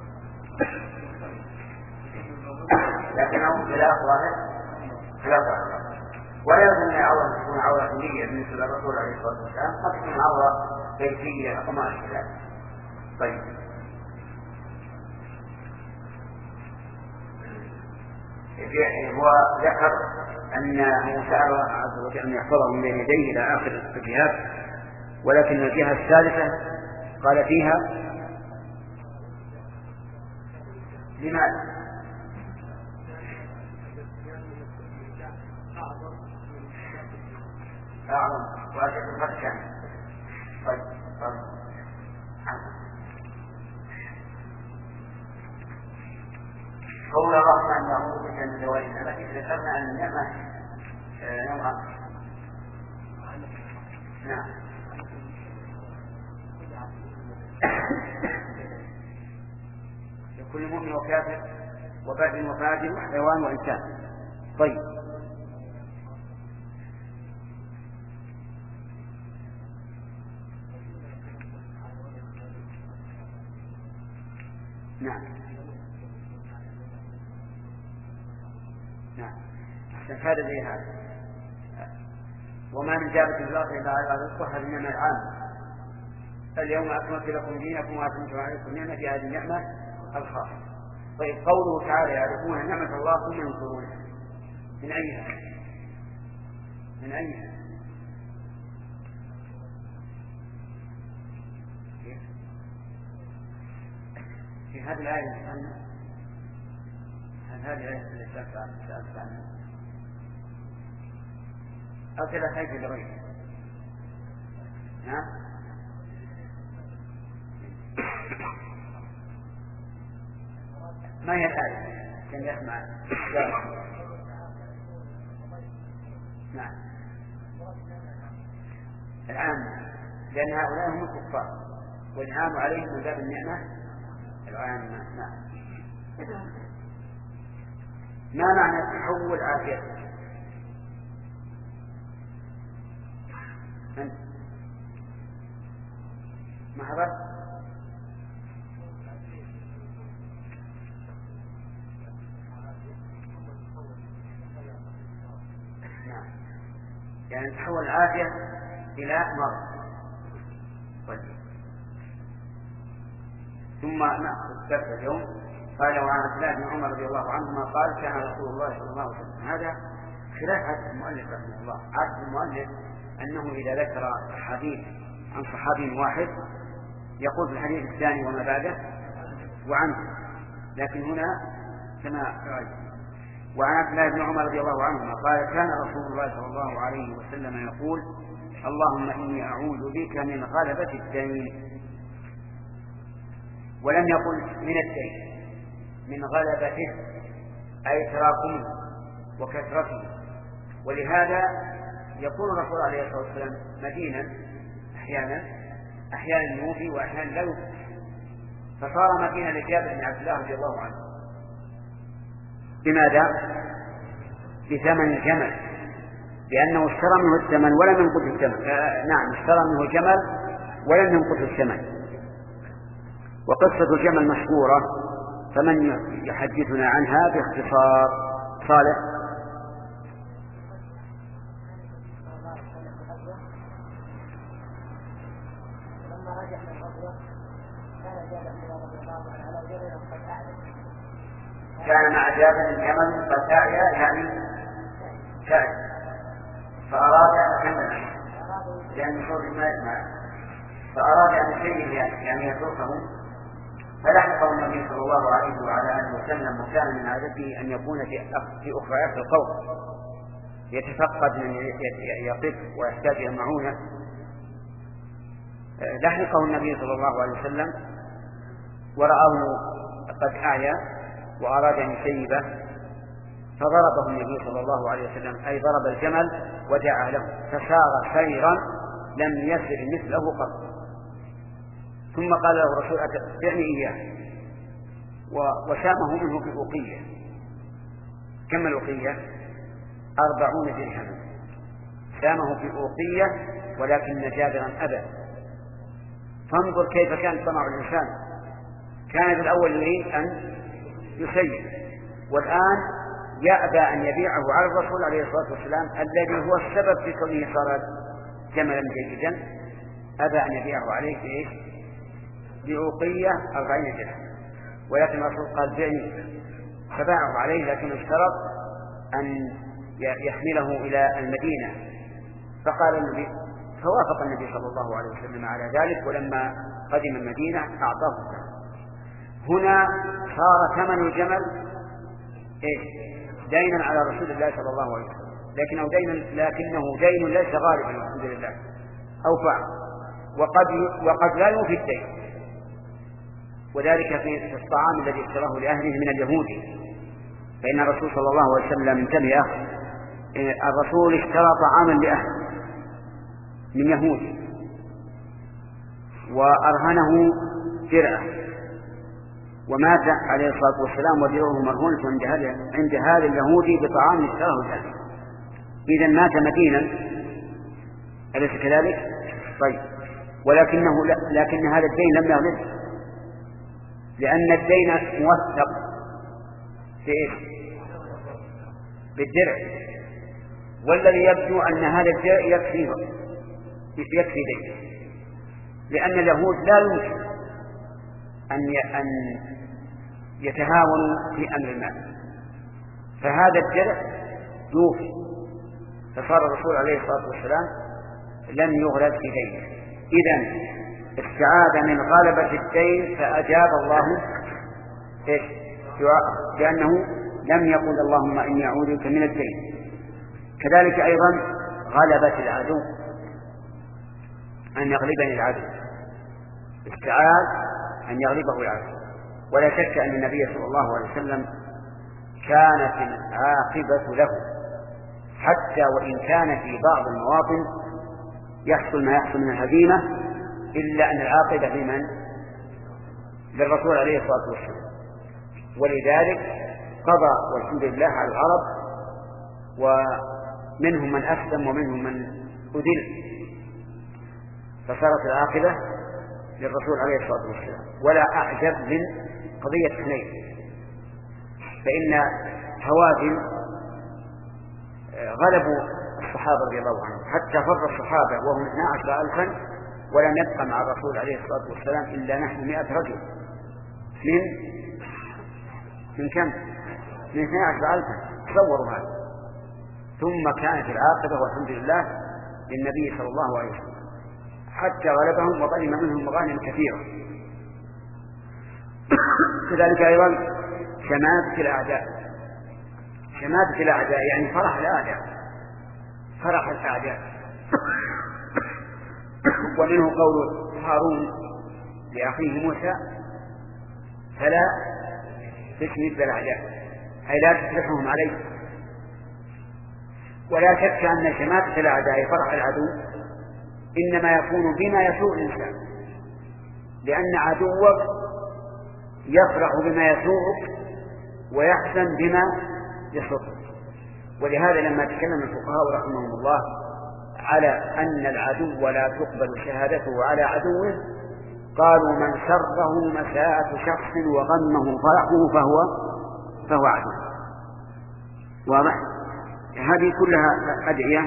لكنه خلاف ظاهر خلاف ظاهر. ولا يظن أن عورة تكون عورة نية بالنسبة للرسول عليه الصلاة والسلام، قد تكون عورة بيتية أو ما أشبه ذلك. طيب، هو ذكر أنه سأل عز وجل أن يحفظه من بين يديه إلى آخر الجهات، ولكن الجهة الثالثة قال فيها لماذا؟ أعظم وأشد فتشا. طيب طيب قول الرحمن يعود بك من زوال النعمة. ذكرنا أن النعمة نوعان. نعم. لكل مؤمن وكافر وبعد وفاجر وحيوان وإنسان. طيب، نعم نعم هذا زي هذا. وما من جابة الأرض إلا على رزقها بالنعمة العامة. اليوم أكملت لكم دينكم وأتممت عليكم نعمتي، هذه النعمة الخاصة. طيب، قوله تعالى: يعرفون نعمة الله ثم ينكرونها، من أيها؟ من أيها؟ في هذه الآية عنها؟ هل هذه الآية التي سألت عنها؟ أو كذا حيث لغيرها؟ نعم. ما هي الآية؟ كان يسمع. نعم، العام، لأن هؤلاء هم الكفار والإنعام عليهم من باب النعمة العام. نعم. ما معنى تحول عافية؟ أنت ما حضرت؟ نعم، يعني تحول العافية إلى مرض. طيب، ثم نأخذ درس اليوم. قال: وعن عبد الله بن عمر رضي الله عنهما قال: كان رسول الله صلى الله عليه وسلم. هذا خلاف عادة المؤلف رحمه الله. عادة المؤلف أنه إذا ذكر حديث عن صحابي واحد يقول في الحديث الثاني وما بعده وعنه، لكن هنا كما رأيت. وعن عبد الله بن عمر رضي الله عنهما قال: كان رسول الله صلى الله عليه وسلم يقول: اللهم إني أعوذ بك من غلبة الدين. ولم يقل من الدين، من غلبته، أي تراكمه وكثرته. ولهذا يقول الرسول عليه الصلاة والسلام مدينا أحيانا أحيانا يوفي وأحيانا لا يوفي، فصار مدينا لجابر بن عبد الله رضي الله عنه. بماذا؟ بثمن الجمل، لأنه اشترى منه الثمن ولم ينقذ الثمن. آه نعم، اشترى منه الجمل ولم ينقص الثمن. وقصة الجمل مشهورة، فمن يحدثنا عنها باختصار؟ صالح. كان مع جابر الجمل قد أعيا يعني شعر، فأراد أن يكمل لأن صوت ما يسمع، فأراد أن يشيء يعني يتركه، فلحقه النبي صلى الله عليه وعلى آله وسلم، وكان من عادته أن يكون في أخريات القوم يتفقد من يقف ويحتاج إلى معونة. لحقه النبي صلى الله عليه وسلم ورآه قد أعيا وأراد أن يشيبه، فضربه النبي صلى الله عليه وسلم، أي ضرب الجمل ودعا له، فسار سيرا لم يسر مثله قط. ثم قال له الرسول أتبعني إياه، وسامه منه بأوقية. كم الأوقية؟ أربعون درهما، سامه بأوقية، ولكن جابرا أبى. فانظر كيف كان طمع الإنسان، كان في الأول يريد أن يسير، والآن يأبى أن يبيعه على الرسول عليه الصلاة والسلام الذي هو السبب في كونه صار جملا جيدا، أبى أن يبيعه عليه بإيش؟ بأوقية أربعين درهم. ولكن الرسول قال بعني، فباعه عليه، لكن اشترط أن يحمله إلى المدينة. فقال النبي، فوافق النبي صلى الله عليه وسلم على ذلك، ولما قدم المدينة أعطاه الثمن. هنا صار ثمن الجمل إيه؟ دينا على رسول الله صلى الله عليه وسلم، لكنه دين لكنه دين ليس غالبا الحمد لله، أوفى، وقد وقد لا يوفي الدين، وذلك في الطعام الذي اشتراه لأهله من اليهود. فإن الرسول صلى الله عليه وسلم انتبه، الرسول اشترى طعاما لأهله من يهود وأرهنه درعه، ومات عليه الصلاة والسلام ودرعه مرهونة عند هذا اليهودي بطعام اشتراه لأهله. إذن مات مدينا، أليس كذلك؟ طيب، ولكنه لكن هذا الدين لم يغلبه، لأن الدين موثق في إيش؟ بالدرع، والذي يبدو أن هذا الدرع يكفيه يكفي دين، لأن اليهود لا يمكن أن أن يتهاونوا في أمر المال، فهذا الدرع يوفي. فصار الرسول عليه الصلاة والسلام لم يغلب في دينه. إذن استعاذ من غلبة الدين، فأجاب الله إيش؟ دعاءه، لأنه لم يقل اللهم إني أعوذ بك من الدين. كذلك أيضا غلبة العدو، أن يغلبني العدو، استعاذ أن يغلبه العدو. ولا شك أن النبي صلى الله عليه وسلم كانت العاقبة له، حتى وإن كان في بعض المواطن يحصل ما يحصل من الهزيمة، إلا أن العاقبة لمن؟ للرسول عليه الصلاة والسلام. ولذلك قضى والحمد لله على العرب، ومنهم من أسلم ومنهم من أذل، فصارت العاقبة للرسول عليه الصلاة والسلام. ولا أعجب من قضية حنين، فإن هوازن غلبوا الصحابة رضي الله عنهم، حتى فر الصحابة وهم اثنا عشر ألفا، ولم يبقى مع الرسول عليه الصلاة والسلام إلا نحن مئة رجل من من كم؟ من اثنا عشر ألفا، تصوروا هذا. ثم كانت العاقبة والحمد لله للنبي صلى الله عليه وسلم، حتى غلبهم وغنم منهم مغانم كثيرة. كذلك أيضا شماتة الأعداء، شماتة الأعداء يعني فرح الأعداء، فرح الأعداء. ومنه قول هارون لأخيه موسى فلا تشمت بالأعداء، أي لا تفرحهم عليه. ولا شك أن شماتة الأعداء فرح العدو إنما يكون بما يسوء الإنسان، لأن عدوك يفرح بما يسوءك ويحزن بما يسوءك. ولهذا لما تكلم الفقهاء رحمهم الله على أن العدو لا تقبل شهادته على عدوه قالوا من سره مساءة شخص وغمه فرحه فهو فهو عدو. واضح؟ هذه كلها أدعية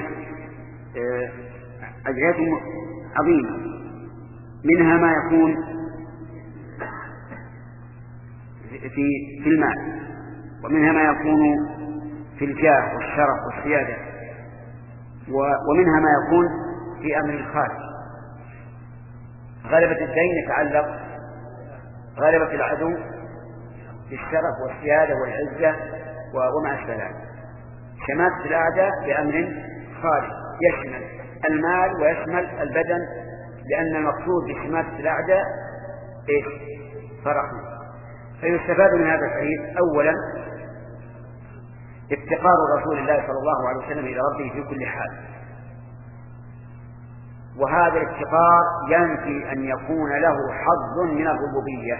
أدعية عظيمة، منها ما يكون في في المال، ومنها ما يكون في الجاه والشرف والسيادة، ومنها ما يكون في أمر الخارج. غلبة الدين يتعلق غلبة العدو بالشرف والسيادة والعزة وما أشبه ذلك. شماتة الأعداء بأمر خارج يشمل المال ويشمل البدن، لأن المقصود بشماتة الأعداء إيش؟ فرحهم. فيستفاد من هذا الحديث أولا افتقار رسول الله صلى الله عليه وسلم إلى ربه في كل حال، وهذا الافتقار ينفي أن يكون له حظ من الربوبية،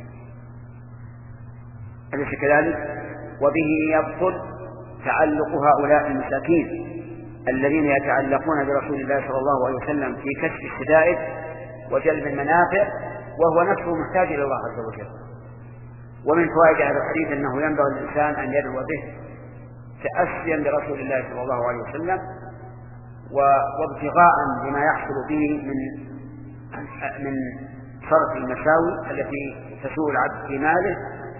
أليس كذلك؟ وبه يبطل تعلق هؤلاء المساكين الذين يتعلقون برسول الله صلى الله عليه وسلم في كشف الشدائد وجلب المنافع وهو نفسه محتاج إلى الله عز وجل. ومن فوائد هذا الحديث أنه ينبغي الإنسان أن يدعو به تأسيا برسول الله صلى الله عليه وسلم وابتغاء بما يحصل به من من صرف المساوي التي تسوء العبد في ماله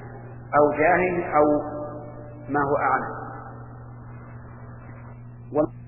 أو جاهه أو ما هو أعلم.